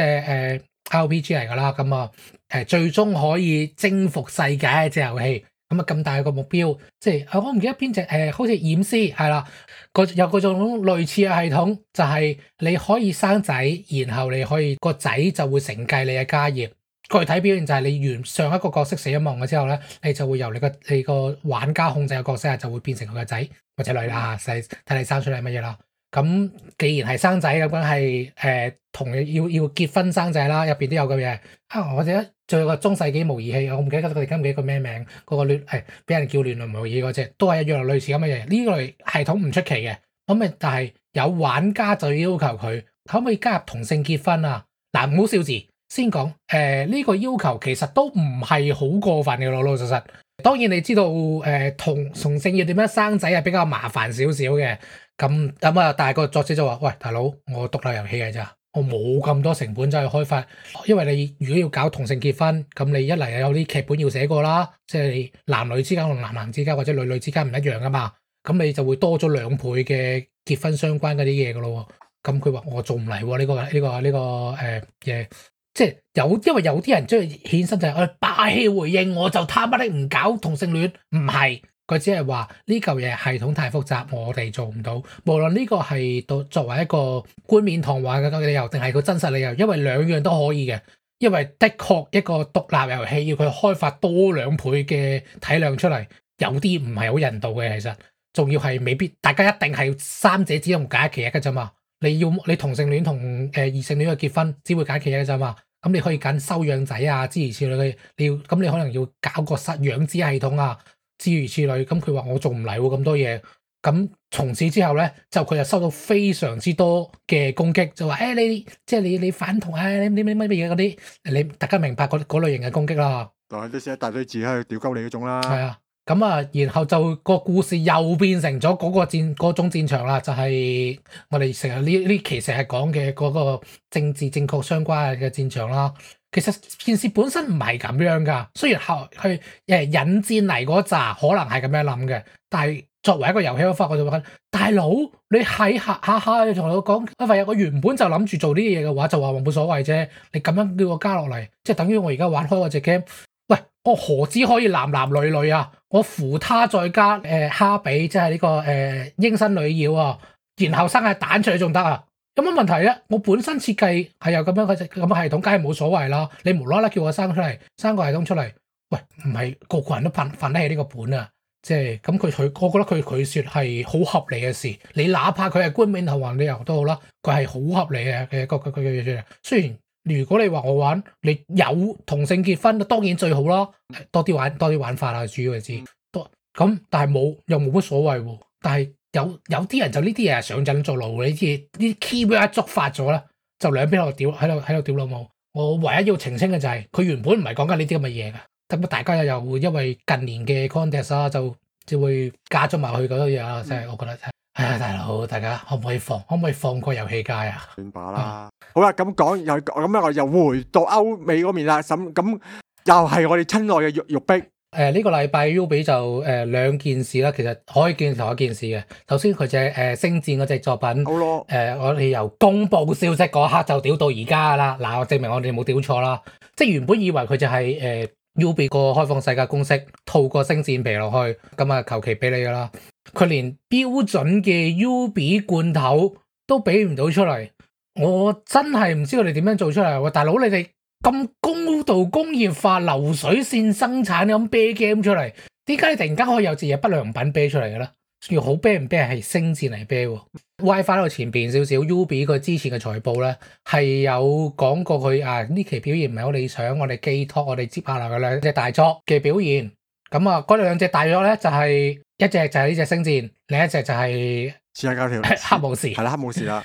RPG 嚟㗎啦，咁啊最終可以征服世界嘅隻遊戲，咁啊咁大個目標，即係我唔記得邊隻好似驗屍係啦，有嗰種類似嘅系統，就係你可以生仔，然後你可以個仔就會承繼你嘅家業。具體表現就係你完上一個角色死咗亡咗之後咧，你就會由你個玩家控制嘅角色就會變成佢個仔或者女啦，睇你生出嚟乜嘢啦。咁既然係生仔咁，梗係同你要結婚生仔啦，入邊都有咁嘢我哋咧仲有個中世紀模擬器，我唔記得佢哋記唔記得個咩名，嗰個俾人叫亂倫模擬嗰隻，都係一樣類似咁嘅嘢。呢類系統唔出奇嘅，咁但係有玩家就要求佢可唔可以加入同性結婚啊？嗱，唔好笑字。先講呢個要求其實都唔係好過分嘅，老老實實。當然你知道同性要點樣生仔係比較麻煩少少嘅。咁但係個作者就話：喂，大佬，我獨立遊戲嘅咋，我冇咁多成本走去開發。因為你如果要搞同性結婚，咁你一嚟又有啲劇本要寫過啦，即係男女之間同男男之間或者女女之間唔一樣噶嘛。咁你就會多咗2倍嘅結婚相關嗰啲嘢噶咯。咁佢話我做唔嚟喎，呢個嘢。即係因為有啲人將佢衍生就係霸氣回應，我就他媽的唔搞同性戀，唔係，佢只係話呢嚿嘢系統太複雜，我哋做唔到。無論呢個係作為一個冠冕堂皇嘅理由，定係個真實理由，因為兩樣都可以嘅。因為的確一個獨立遊戲要佢開發多2倍嘅體量出嚟，有啲唔係好人道嘅。其實仲要係未必大家一定係三者只用揀其一嘅啫嘛。你同性戀同異性戀去結婚，只會揀其一嘅啫嘛。咁你可以揀收養仔啊，諸如此類嘅，你可能要搞個養子系統啊，諸如此類。咁佢話我做唔嚟喎，咁多嘢。咁從此之後咧，佢就收到非常之多嘅攻擊，就話你即係你反同啊，你乜嘢嗰啲，你大家明白嗰類型嘅攻擊啦。 但係都寫一大堆字喺度屌鳩你嗰種啦。係啊。 咁然後就個故事又變成咗嗰種戰場啦，就係我哋成日呢期成日講嘅嗰個政治正確相關嘅戰場啦。其實件事本身唔係咁樣噶，雖然去引戰嚟嗰扎可能係咁樣諗嘅，但係作為一個遊戲開發，我就話大佬，你喺下你同我講，我原本就諗住做呢啲嘢嘅話，就話冇所謂啫。你咁樣叫我加落嚟，即係等於我而家玩開嗰隻 game。喂，我何止可以男男女女啊？我扶他再加哈比，即係呢個英生女妖啊，然後生下蛋出嚟仲得啊？有乜問題咧？我本身設計係有咁樣嘅系統，梗係冇所謂啦。你無啦啦叫我生出嚟，生個系統出嚟，喂，唔係個個人都瞓得起呢個本啊？即係咁我覺得佢說係好合理嘅事。你哪怕佢係冠冕堂皇理由都好啦，佢係好合理嘅個嘢出嚟。雖然如果你話我玩，你有同性結婚，當然最好啦，多啲玩法啦，主要係知。咁但係又冇乜所謂喎。但係有啲人就呢啲嘢係上癮做路，呢啲 keyword 一觸發咗咧，就兩邊喺度屌老母。我唯一要澄清嘅就係，佢原本唔係講緊呢啲咁嘅嘢㗎。咁大家又會因為近年嘅 context 啦，就會加咗埋去嗰啲嘢啦。即係我覺得大佬，大家可唔可以放過遊戲界啊？ 算罷啦。好啦，咁講我又回到歐美嗰面啦。咁又係我哋親愛嘅育碧。 呢個禮拜 Ubi 就兩件事啦，其實可以見同一件事嘅。首先佢隻星戰嗰隻作品， 好咯。 我哋由公佈消息嗰刻就屌到而家啦。嗱，我證明我哋冇屌錯啦。即係原本以為佢就係Ubi 個開放世界公式套個星戰皮落去，咁啊求其俾你噶啦。佢連標準嘅 Ubi 罐頭都俾唔到出嚟，我真係唔知佢哋點樣做出嚟喎。大佬，你哋咁高度工業化、流水線生產咁啤 game 出嚟，點解你突然間可以有隻嘢不良品啤出嚟嘅咧？要好啤唔啤係星戰嚟啤喎。WiFi 喺度前邊少少 Ubi 佢之前嘅財報咧係有講過佢呢期表現唔係好理想，我哋寄託我哋接下來嘅兩隻大作嘅表現。咁啊，嗰兩隻大作咧就係一隻就係呢隻星戰，另一隻就係刺客教條黑武士。 係啦，黑武士啦。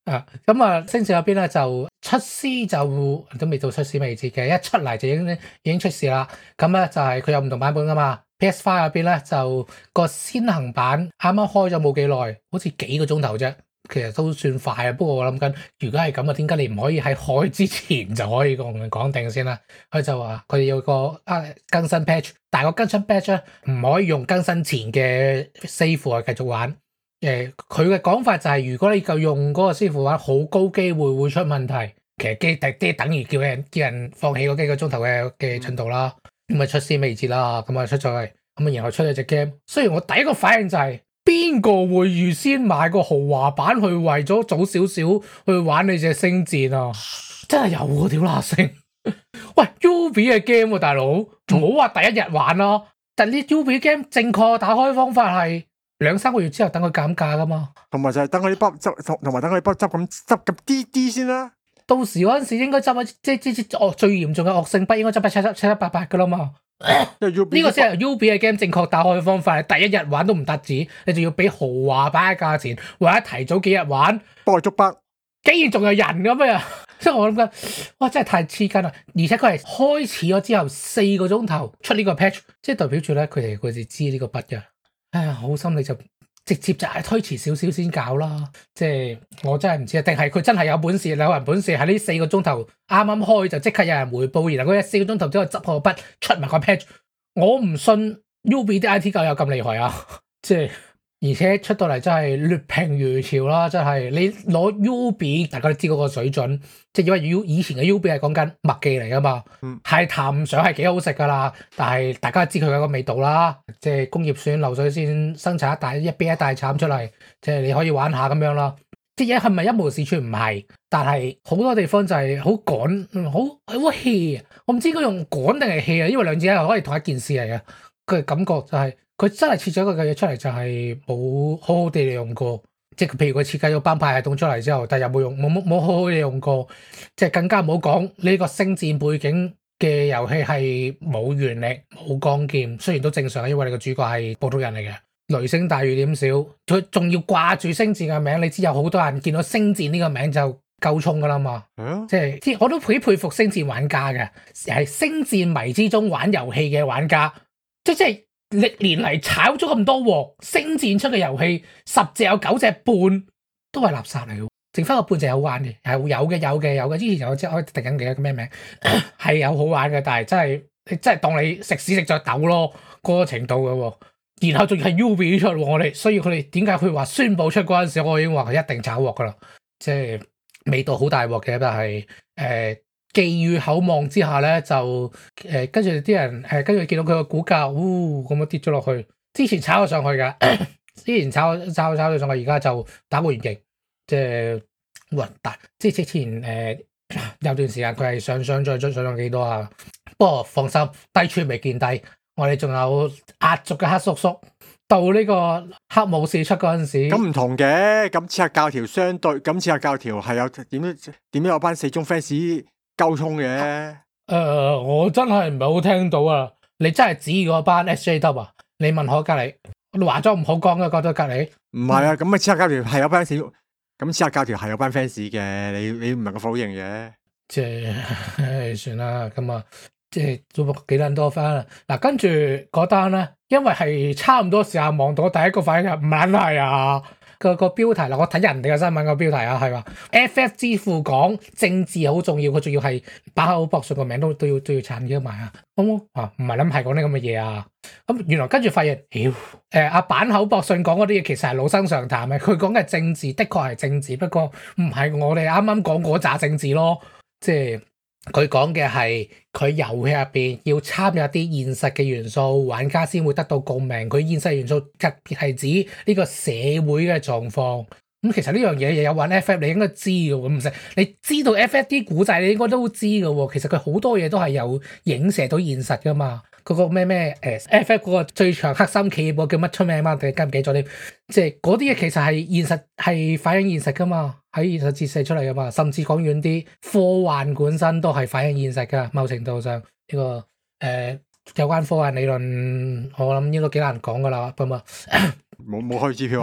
咁啊，星戰嗰邊咧就出師就都未到出師未捷嘅，一出嚟就已經出事啦。咁咧就係佢有唔同版本噶嘛。PS5 入邊咧就個先行版啱啱開咗冇幾耐，好似幾個鐘頭啫，其實都算快啊。不過我諗緊，如果係咁啊，點解你唔可以喺開之前就可以講定先啦？佢就話佢哋有個更新 patch，但係個更新 patch 咧唔可以用更新前嘅 save 去繼續玩。佢嘅講法就係，如果你夠用嗰個師傅玩，好高機會會出問題。其實機等於叫人放棄嗰幾個鐘頭嘅進度啦。咁咪出師未捷啦，咁啊出咗嚟，咁啊然後出咗隻 game。雖然我第一個反應就係，邊個會預先買個豪華版去為咗早少少去玩你隻星戰啊？真係有嗰條乸星。喂 ，Ubi 嘅 game 喎，大佬，唔好話第一日玩咯。但呢 Ubi game 正確打開方法係2-3個月之後等佢減價噶嘛， 同埋就係等佢啲筆執，同埋等佢啲筆執咁啲先啦。 到時嗰陣時應該執啊，即最嚴重嘅惡性筆應該執喺7,700噶啦嘛。呢個先係 Ubi 嘅 game 正確打開嘅方法，第一日玩都唔得止，你仲要俾豪華版嘅價錢，或者提早幾日玩， 幫佢捉筆， 竟然仲有人咁樣，即係我諗緊，哇真係太黐筋啦！而且佢係開始咗之後4個鐘頭出呢個 patch，即係代表住咧佢哋知呢個筆嘅。唉，好心你就直接就係推遲少少先搞啦，即係我真係唔知啊，定係佢真係有本事，有人本事喺呢4個鐘頭啱啱開就即刻有人回報，然後嗰4個鐘頭之後執個筆出埋個 patch，我唔信 Ubi 啲 IT 狗有咁厲害啊！即係而且出到嚟真係劣評如潮啦，真係你攞 Ubi 大家都知嗰個水準，即係因為以前嘅 Ubi 係講緊麥記嚟噶嘛，係談唔上係幾好食噶啦，但係大家知佢有個味道啦，即係工業選流水線生產一邊一大廠出嚟，即係你可以玩下咁樣啦。啲嘢係咪一無是處？唔係，但係好多地方就係好趕，好 hea 啊！我唔知應該用趕定係 hea啊，因為兩者係可以同一件事嚟嘅。佢嘅感覺就係、是。佢真係設咗一個嘢出嚟，就係冇好好地利用過。即係譬如佢設計咗班派系統出嚟之後，但係又冇好好地用過。即係更加唔好講呢個星戰背景嘅遊戲係冇原力、冇光劍。雖然都正常，因為你個主角係普通人嚟嘅。雷聲大雨點少，佢仲要掛住星戰嘅名。你知有好多人見到星戰呢個名就夠衝噶啦嘛。即係我都幾佩服星戰玩家嘅，係星戰迷之中玩遊戲嘅玩家，即係。歷年嚟炒咗咁多鑊，星戰出嘅遊戲10隻有9隻半都係垃圾嚟嘅，剩翻個半隻好玩嘅，係有嘅。之前有隻我突然間記得個咩名，係有好玩嘅，但係真係當你食屎食咗豆咯嗰個程度嘅喎。然後仲要係 Ubi 出我哋，所以佢哋點解佢話宣佈出嗰陣時，我已經話佢一定炒鑊噶啦，即係味道好大鑊嘅，但係寄予厚望之下咧，就跟住啲人跟住見到佢個股價，咁樣跌咗落去。之前炒咗上去㗎，之前炒咗上去，而家就打回原形，即係混大。即係之前有段時間佢係上再上幾多啊？不過放心，低處未見低，我哋仲有壓軸嘅黑叔叔。到呢個黑武士出嗰陣時， 咁唔同嘅。咁刺客教條相對，咁刺客教條係有點樣有班死忠 fans。溝通嘅， 我真係唔係好聽到啊！你真係指嗰班 SJW 啊？你問我隔籬，你話咗唔好講嘅，覺得隔籬唔係啊？咁啊，刺客教條係有班 fans，咁刺客教條係有班 fans 嘅，你唔能夠否認嘅。 即係算啦，咁啊，即係做幾撚多番啦。嗱，跟住嗰單咧，因為係差唔多時間望到，第一個反應係唔撚係啊！個標題啦，我睇人哋嘅新聞個標題啊，係話 FF 之父講政治好重要，佢仲要係把口博信個名都要撐嘅埋啊！唔係諗係講啲咁嘅嘢啊！咁原來跟住發現，阿板口博信講嗰啲嘢其實係老生常談嘅，佢講嘅政治的確係政治，不過唔係我哋啱啱講嗰紮政治咯，即係。佢講嘅係佢遊戲入邊要參與一啲現實嘅元素，玩家先會得到共鳴。佢現實元素特別係指呢個社會嘅狀況。咁其實呢樣嘢又有玩 FF，你應該知嘅喎。唔使你知道 FF 啲古仔，你應該都知嘅喎。其實佢好多嘢都係有影射到現實噶嘛。嗰個咩FF 嗰個最長黑心企業叫乜出名嘛？定係唔記得咗添？即係嗰啲嘢其實係現實，係反映現實噶嘛，喺現實折射出嚟噶嘛。甚至講遠啲，科幻本身都係反映現實噶。某程度上呢個有關科幻理論，我諗應該幾難講噶啦。咁啊， 冇開支票啊！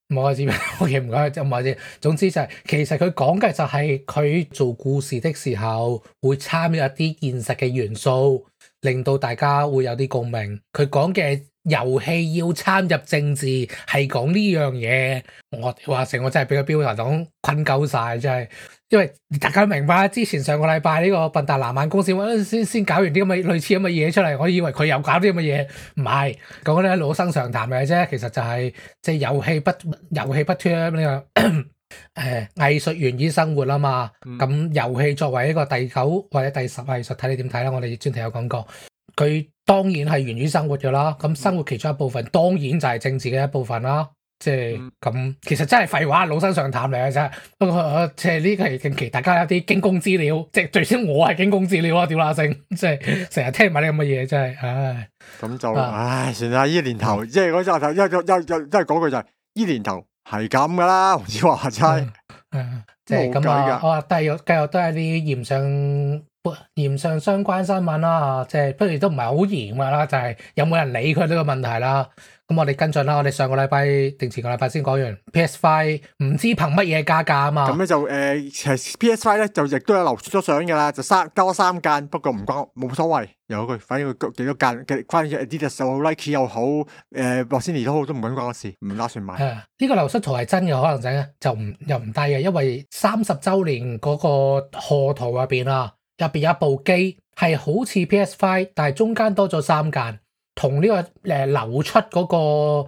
冇啊，知咩？OK，唔該，就唔係先。總之就係、其實佢講嘅就係佢做故事的時候會參與一啲現實嘅元素，令到大家會有啲共鳴。佢講嘅遊戲要參入政治係講呢樣嘢，我話成我真係俾個標題黨困鳩晒，真係。因為大家都明白，之前上個禮拜呢個笨蛋藍眼公司先搞完啲咁嘅類似咁嘅嘢出嚟，我以為佢又搞啲咁嘅嘢，唔係講咧老生常談嘅啫。其實就係即係遊戲不脫呢個藝術源於生活啊嘛。咁遊戲作為一個第9或者第10藝術，睇你點睇啦。我哋專題有講過，佢當然係源於生活㗎啦。咁生活其中一部分當然就係政治嘅一部分啦。即係咁，其實真係廢話，老生常談嚟嘅啫。不過即係呢期近期大家有啲驚弓之鳥，即係最少我係驚弓之鳥啊！屌啦聲，即係成日聽埋啲咁嘅嘢，真係唉。 咁就算啦！呢年頭即係嗰陣都係講句就係呢年頭係咁噶啦，黃子華齋。 即係咁啊！我話繼續都係啲嚴上相關新聞啦，即係不如都唔係好嚴噶啦，就係有冇人理佢呢個問題啦。咁我哋跟進啦，我哋上個禮拜定前個禮拜先講完 PS5 唔知憑乜嘢加價啊嘛。 咁咧就其實 PS5 咧就亦都有流出咗相噶啦，就多3間，不過唔關冇所謂，有佢反正佢幾多間嘅，關於 Adidas 又好 Nike 又好Bossini 都好，都唔關我事，唔打算買。 呢個流出圖係真嘅可能性咧，就又唔低嘅，因為30週年嗰個賀圖入邊啊，入邊有一部機係好似 PS5，但係中間多咗3間。同呢個流出嗰個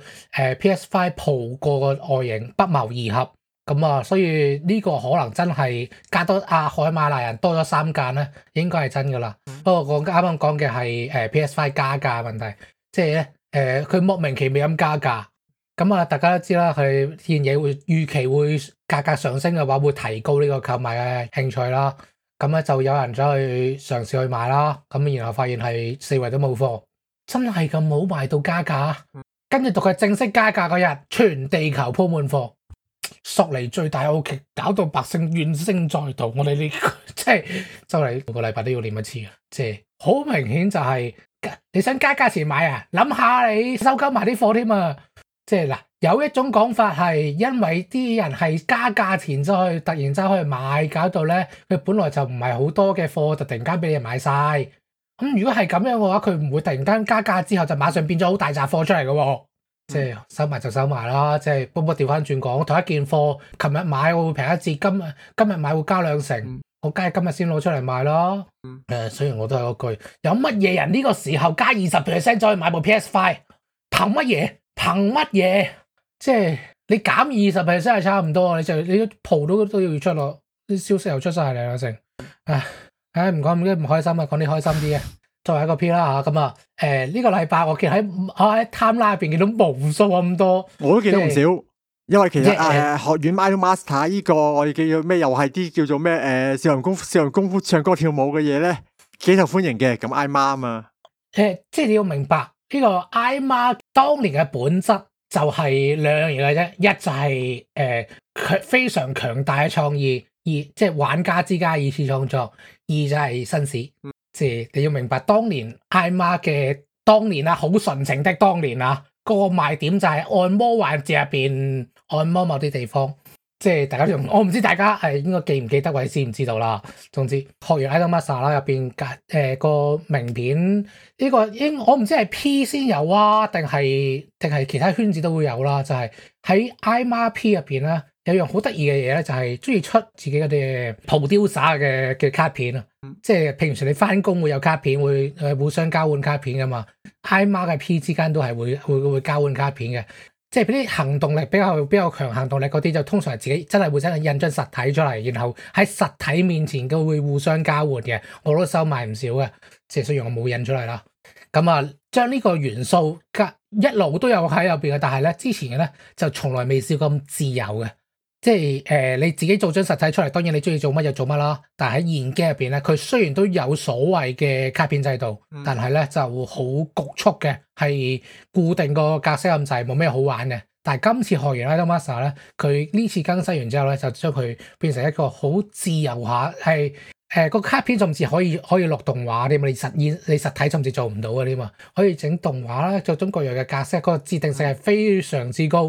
PS5 Pro 個外形不謀而合，咁啊，所以呢個可能真係加多海馬賴人多咗3間咧，應該係真噶啦。不過我啱啱講嘅係PS5 加價問題，即係咧佢莫名其妙咁加價，咁啊大家都知啦，佢件嘢會預期會價格上升嘅話，會提高呢個購買嘅興趣啦。咁咧就有人走去嘗試去買啦，咁然後發現係4圍都冇貨。真係咁冇賣到加價，跟住到佢正式加價嗰日，全地球鋪滿貨，索尼最大奧劇搞到百姓怨聲載道。我哋呢即係就嚟每個禮拜都要念一次啊！即係好明顯就係你想加價錢買啊，諗下你收購埋啲貨添啊！即係嗱，有一種講法係因為啲人係加價錢走去突然走去買，搞到咧佢本來就唔係好多嘅貨，就突然間俾你買晒。咁如果係咁樣嘅話，佢唔會突然間加價之後就馬上變咗好大紮貨出嚟嘅喎，即係收埋就收埋啦。即係不過調翻轉講，同一件貨，琴日買我會平一折，今日買會加2成，我梗係今日先攞出嚟賣咯。雖然我都係嗰句，有乜嘢人呢個時候加20% 走去買部 PS5？憑乜嘢？憑乜嘢？即係你減20% 係差唔多，你鋪都要出咯，啲消息又出晒嚟啦成。唔講唔開心啊，講啲開心啲嘅。作為一個 P 啦嚇，咁啊呢個禮拜我見喺 timeline 入邊見到無數咁多， 我都見到唔少。因為其實學院 Idol Master 呢個我哋叫做咩，又係啲叫做咩少林功夫唱歌跳舞嘅嘢咧，幾受歡迎嘅。咁 I Ma 啊嘛， 即係你要明白呢個 I Ma 當年嘅本質就係2樣嘢嘅啫，一就係佢非常強大嘅創意。即係玩家之間二次創作，二就係紳士。即係你要明白，當年 I Ma 嘅當年啊，好純情的當年啊，嗰個賣點就係按摩環節入邊按摩某啲地方。即係大家用，我唔知大家應該記唔記得或者知唔知道啦。總之學完 Idol Master 啦，入邊個名片呢個我唔知係 P 先有啊，定係其他圈子都會有啦。就係喺 I Ma P 入邊啦。有樣好得意嘅嘢咧，就係中意出自己嗰啲 producer 嘅卡片啊！即係平時你翻工會有卡片，會互相交換卡片噶嘛。I Ma 嘅 P 之間都係會交換卡片嘅，即係俾啲行動力比較強行動力嗰啲，就通常係自己真係會真係印張實體出嚟，然後喺實體面前都會互相交換嘅。我都收埋唔少嘅，即係雖然我冇印出嚟啦。咁啊，將呢個元素一路都有喺入邊嘅，但係咧之前嘅咧就從來未試過咁自由嘅。即係你自己做張實體出嚟，當然你中意做乜就做乜啦。但係喺現機入邊咧，佢雖然都有所謂嘅卡片制度，但係咧就好局促嘅，係固定個格式咁滯，冇咩好玩嘅。但係今次學完 Idol Master 咧，佢呢次更新完之後咧，就將佢變成一個好自由下，係個卡片甚至可以落動畫添，你實體甚至做唔到嘅添嘛，可以整動畫啦，各種各樣嘅格式，個自定性係非常之高。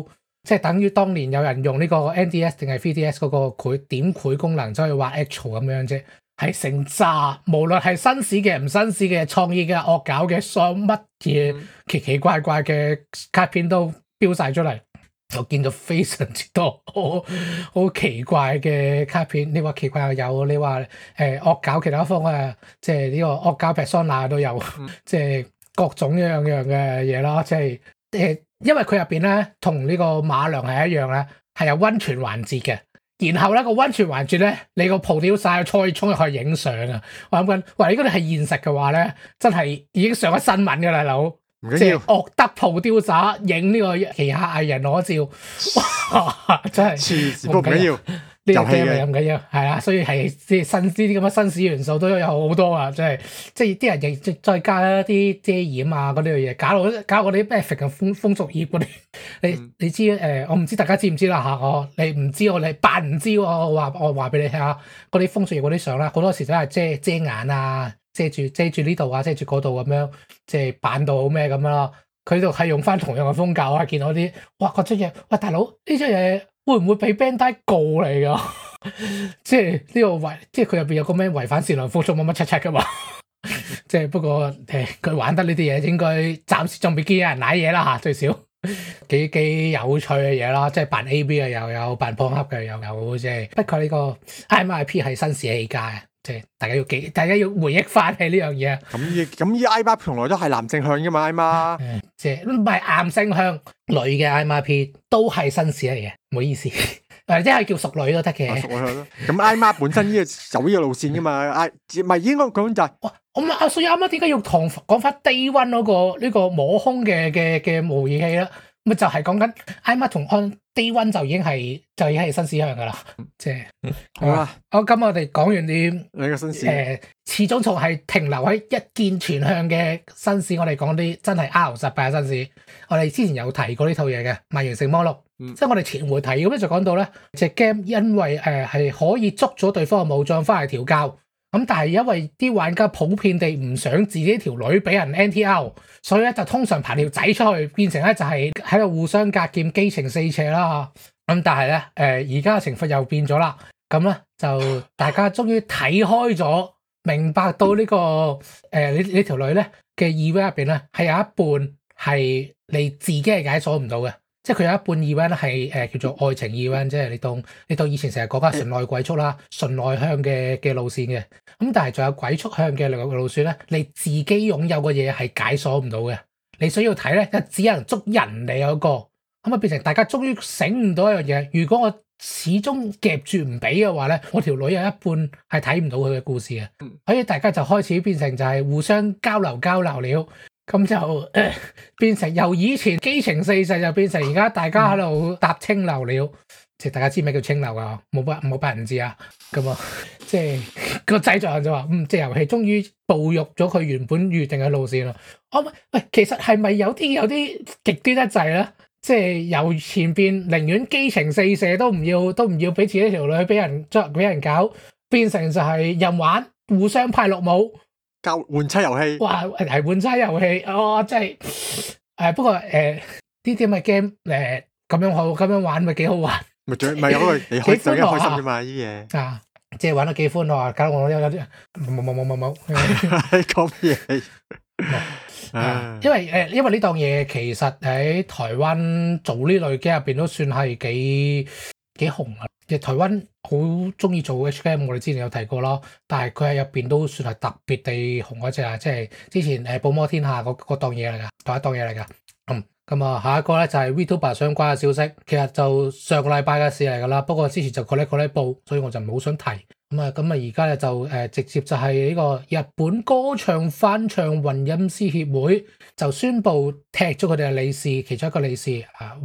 即係等於當年有人用呢個 NDS 定係 3DS 嗰個點繪功能走去畫 Actual 咁樣啫，係成扎，無論係紳士嘅唔紳士嘅創意嘅惡搞嘅，所有乜嘢奇奇怪怪嘅卡片都標晒出嚟。我見到非常之多好奇怪嘅卡片，你話奇怪又有，你話惡搞其他方啊，即係呢個惡搞 Persona 都有，即係各種樣樣嘅嘢啦，即係因為佢入邊咧同呢個馬良係一樣咧，係有溫泉環節嘅。然後咧個溫泉環節咧，你個蒲屌晒衝入去影相啊！我諗緊，喂，如果你係現實嘅話咧，真係已經上咗新聞噶啦，佬。即係惡德蒲雕灑影呢個旗下藝人裸照，哇！真係唔緊要， 呢個 game 唔緊要，係啊，所以係即係新呢啲咁嘅紳士元素都有好多啊！即係啲人亦再加一啲遮掩啊嗰啲嘢，搞嗰啲咩風俗業嗰啲，你知我唔知大家知唔知啦嚇，你唔知我哋扮唔知我話俾你聽下，嗰啲風俗業嗰啲相啦，好多時都係遮眼啊。遮住呢度啊，遮住嗰度咁樣，即係扮到好咩咁樣咯。佢度係用翻同樣嘅風格啊！見到啲哇嗰張嘢，喂大佬呢張嘢會唔會俾 Bandai 告嚟㗎？即係呢個即係佢入邊有個咩違反善良風俗乜乜柒柒㗎嘛？即係不過佢玩得呢啲嘢，應該暫時仲未見有人舐嘢啦嚇，最少幾有趣嘅嘢啦，即係扮 A.B. 嘅又有，扮幫黑嘅又有，即係不過呢個 IMAP 係紳士起家嘅。即係大家要回憶翻起呢樣嘢。 咁依 IMAP 從來都係男性向噶嘛 IMAP 即係唔係男性向女嘅 IMAP 都係紳士嚟嘅，唔好意思，或者係叫淑女都得嘅。 淑女咯。咁 IMAP 本身呢個走呢個路線噶嘛，唔係應該講就係。 哇！所以啱啱點解要講翻 Day One 嗰個呢個摸胸嘅模擬器啦？咪就係講緊 IMAP 同 Day One 就已經係紳士向噶啦，即係好啦。 咁我哋講完啲你個紳士， 始終仲係停留喺一見全向嘅紳士。我哋講啲真係 R18嘅紳士。我哋之前有提過呢套嘢嘅《萬形成魔錄》，即係我哋前回提咁咧就講到咧，隻 game 因為係可以捉咗對方嘅武將翻嚟調教。咁但係因為啲玩家普遍地唔想自己條女俾人 NTR， 所以咧就通常排條仔出去，變成咧就係喺度互相格劍，基情四斜啦。咁但係咧而家嘅情況又變咗啦。咁咧就大家終於睇開咗，明白到呢個你條女咧嘅 event 入邊咧係有一半係你自己係解鎖唔到嘅。即係佢有一半 event 係叫做愛情 event， 即係你當以前成日講緊純愛鬼畜啦，純內向嘅路線嘅。咁但係仲有鬼畜向嘅路線咧，你自己擁有嘅嘢係解鎖唔到嘅。你需要睇咧，就只能捉人哋嗰個。咁啊變成大家終於醒唔到一樣嘢。如果我始終夾住唔俾嘅話咧，我條女有一半係睇唔到佢嘅故事嘅。所以大家就開始變成就係互相交流了。咁就變成由以前基情四射就變成而家大家喺度搭清流了。即係大家知咩叫清流啊？冇俾人知啊。咁啊，即係個製作人就話，即係遊戲終於步入咗佢原本預定嘅路線啦。喂，其實係咪有啲極端得滯咧？即係由前邊寧願基情四射都唔要俾自己條女俾人搞，變成就係任玩互相派綠帽。 換妻遊戲， 哇！係換妻遊戲，真係不過呢啲咁嘅 game 咁樣玩咪幾好玩， 咪有嗰個你開心啫嘛呢啲嘢啊，即係玩得幾歡樂啊！搞到我有啲冇講嘢， 因為呢檔嘢其實喺台灣做呢類 game 入邊都算係幾紅啊！其實台灣好中意做 H game，我哋之前有提過咯。但係佢喺入邊都算係特別地紅嗰隻啊！即係之前《寶魔天下》嗰檔嘢嚟㗎，同一檔嘢嚟㗎。咁啊，下一個咧就係 VTuber 相關嘅消息，其實就上個禮拜嘅事嚟㗎啦。不過之前就嗰啲報，所以我就唔好想提。咁啊，而家咧就直接就係呢個日本歌唱翻唱混音師協會就宣布踢咗佢哋嘅理事，其中一個理事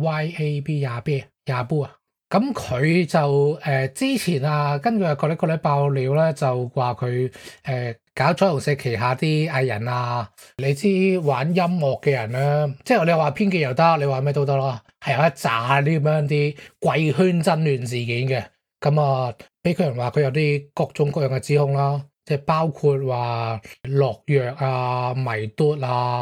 YAB 啊。咁佢就之前啊，根據嗰啲爆料咧，就話佢搞彩虹社旗下啲藝人啊，你知玩音樂嘅人咧，即係你話編劇又得，你話咩都得咯，係有一紮啲咁樣啲貴圈爭亂事件嘅。咁啊，俾佢人話佢有啲各種各樣嘅指控啦，即係包括話落藥啊、迷嘟啊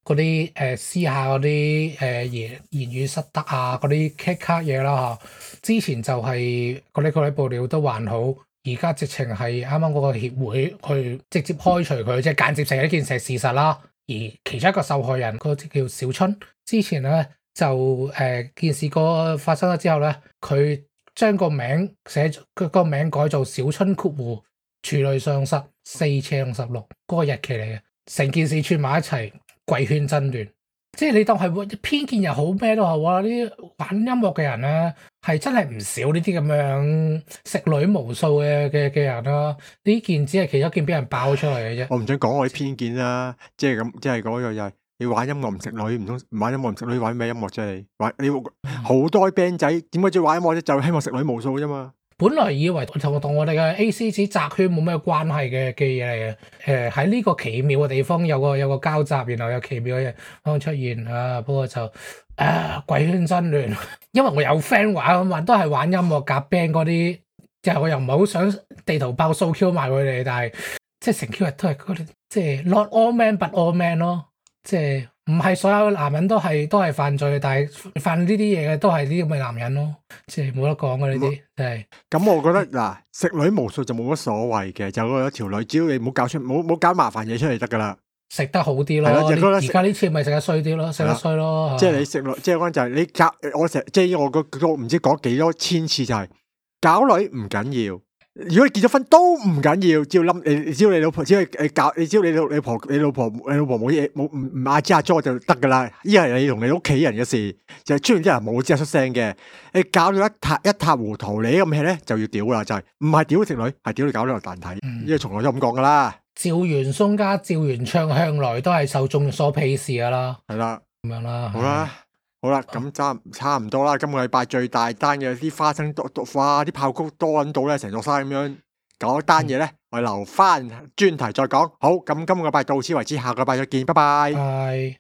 嗰啲私下嗰啲言語失德啊，嗰啲 kick 卡嘢啦嚇。之前就係嗰啲報料都還好，而家直情係啱啱嗰個協會去直接開除佢，即係間接成一件事實啦。而其中一個受害人嗰隻叫小春，之前咧就件事發生咗之後咧，佢將個名佢個名改做小春括弧處女喪失4/56嗰個日期嚟嘅，成件事串埋一齊，貴圈爭亂。即係你當係偏見又好咩都好啊！呢啲玩音樂嘅人咧，係真係唔少呢啲咁樣食女無數嘅人啦。呢件只係其中一件俾人爆出嚟嘅啫。 我唔想講我啲偏見啦，即係咁，即係嗰個又係你玩音樂唔食女，唔通玩音樂唔食女玩咩音樂啫？你好多 band 仔點解中意玩音樂啫？就希望食女無數啫嘛。本來以為同我哋嘅 AC 子宅圈冇咩關係嘅嘢嚟嘅，喺呢個奇妙嘅地方有個交集，然後有奇妙嘅嘢方出現啊。不過就鬼圈爭亂，因為我有 friend 玩都係玩音樂夾 band 嗰啲，即係我又唔係好想地圖炮掃 Q 埋佢哋，但係即係成 Q 日都係嗰啲，即係 not all man but all man 咯，即係唔係所有男人都係犯罪，但係犯呢啲嘢嘅都係啲咁嘅男人咯。即係冇得講嘅呢啲，真係。咁我覺得嗱，食女無數就冇乜所謂嘅，就嗰一條女，只要你唔好搞麻煩嘢出嚟得噶啦。 食得好啲咯，而家呢次咪食得衰啲咯，食得衰咯。 即係你食女，即係嗰陣就係你搞，我成即係我個唔知講幾多千次就係搞女唔緊要。如果你結咗婚都唔緊要，只要你老婆，只要你老婆冇嘢冇唔阿支阿咗就得噶啦。依係你同你屋企人嘅事，就係出現啲人冇知出聲嘅，你搞到一塌糊塗，你咁 hea 咧就要屌啦，就係唔係屌食女，係屌你搞到個蛋體，呢個從來都咁講噶啦。趙元松加趙元暢向來都係受眾所鄙視噶啦，係啦，咁樣啦，好啦，咁差唔多啦。今個禮拜最大單嘅啲花生哇，啲炮谷多到咧，成座山咁樣搞一單嘢咧，我留翻專題再講。好，咁今個禮拜到此為止，下個禮拜再見，拜拜。